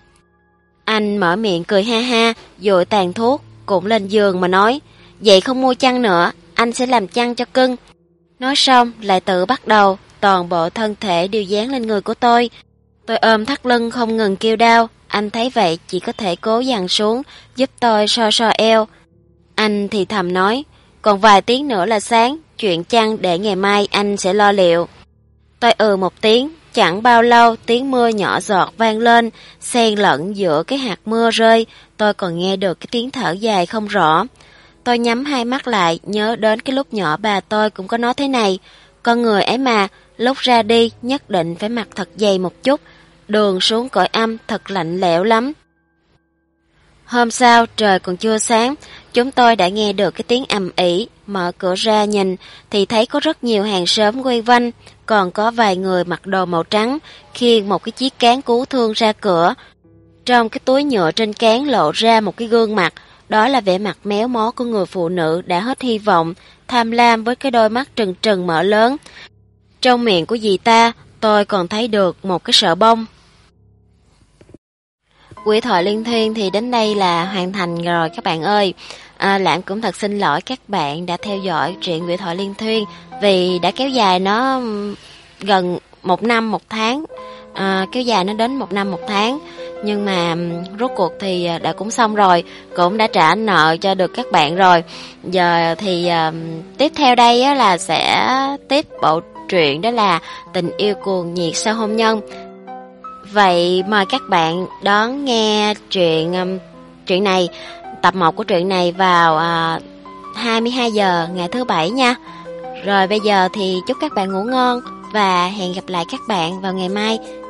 Speaker 1: Anh mở miệng cười ha ha, dội tàn thuốc, cũng lên giường mà nói, vậy không mua chăn nữa, anh sẽ làm chăn cho cưng. Nói xong lại tự bắt đầu, toàn bộ thân thể đều dán lên người của tôi. Tôi ôm thắt lưng không ngừng kêu đau, anh thấy vậy chỉ có thể cố dằn xuống, giúp tôi so eo. Anh thì thầm nói, còn vài tiếng nữa là sáng, chuyện chăn để ngày mai anh sẽ lo liệu. Tôi một tiếng, chẳng bao lâu tiếng mưa nhỏ giọt vang lên, xen lẫn giữa cái hạt mưa rơi, tôi còn nghe được cái tiếng thở dài không rõ. Tôi nhắm hai mắt lại, nhớ đến cái lúc nhỏ bà tôi cũng có nói thế này, con người ấy mà, lúc ra đi nhất định phải mặc thật dày một chút, đường xuống cõi âm thật lạnh lẽo lắm. Hôm sau trời còn chưa sáng, chúng tôi đã nghe được cái tiếng ầm ĩ, mở cửa ra nhìn thì thấy có rất nhiều hàng xóm quay quanh, còn có vài người mặc đồ màu trắng khiêng một cái chiếc cán cứu thương ra cửa. Trong cái túi nhựa trên cán lộ ra một cái gương mặt, đó là vẻ mặt méo mó của người phụ nữ đã hết hy vọng, tham lam với cái đôi mắt trừng trừng mở lớn. Trong miệng của dì ta tôi còn thấy được một cái sợi bông. Quỹ thoại liên thuyên thì đến đây là hoàn thành rồi các bạn ơi. Lãng cũng thật xin lỗi các bạn đã theo dõi truyện Quỹ thoại liên thuyên vì đã kéo dài nó gần 1 năm 1 tháng, kéo dài nó đến 1 năm 1 tháng. Nhưng mà rốt cuộc thì đã cũng xong rồi, cũng đã trả nợ cho được các bạn rồi. Giờ thì tiếp theo đây á, là sẽ tiếp bộ truyện đó là Tình yêu cuồng nhiệt sau hôn nhân. Vậy mời các bạn đón nghe truyện này, tập 1 của truyện này vào 22 giờ ngày thứ Bảy nha. Rồi bây giờ thì chúc các bạn ngủ ngon và hẹn gặp lại các bạn vào ngày mai.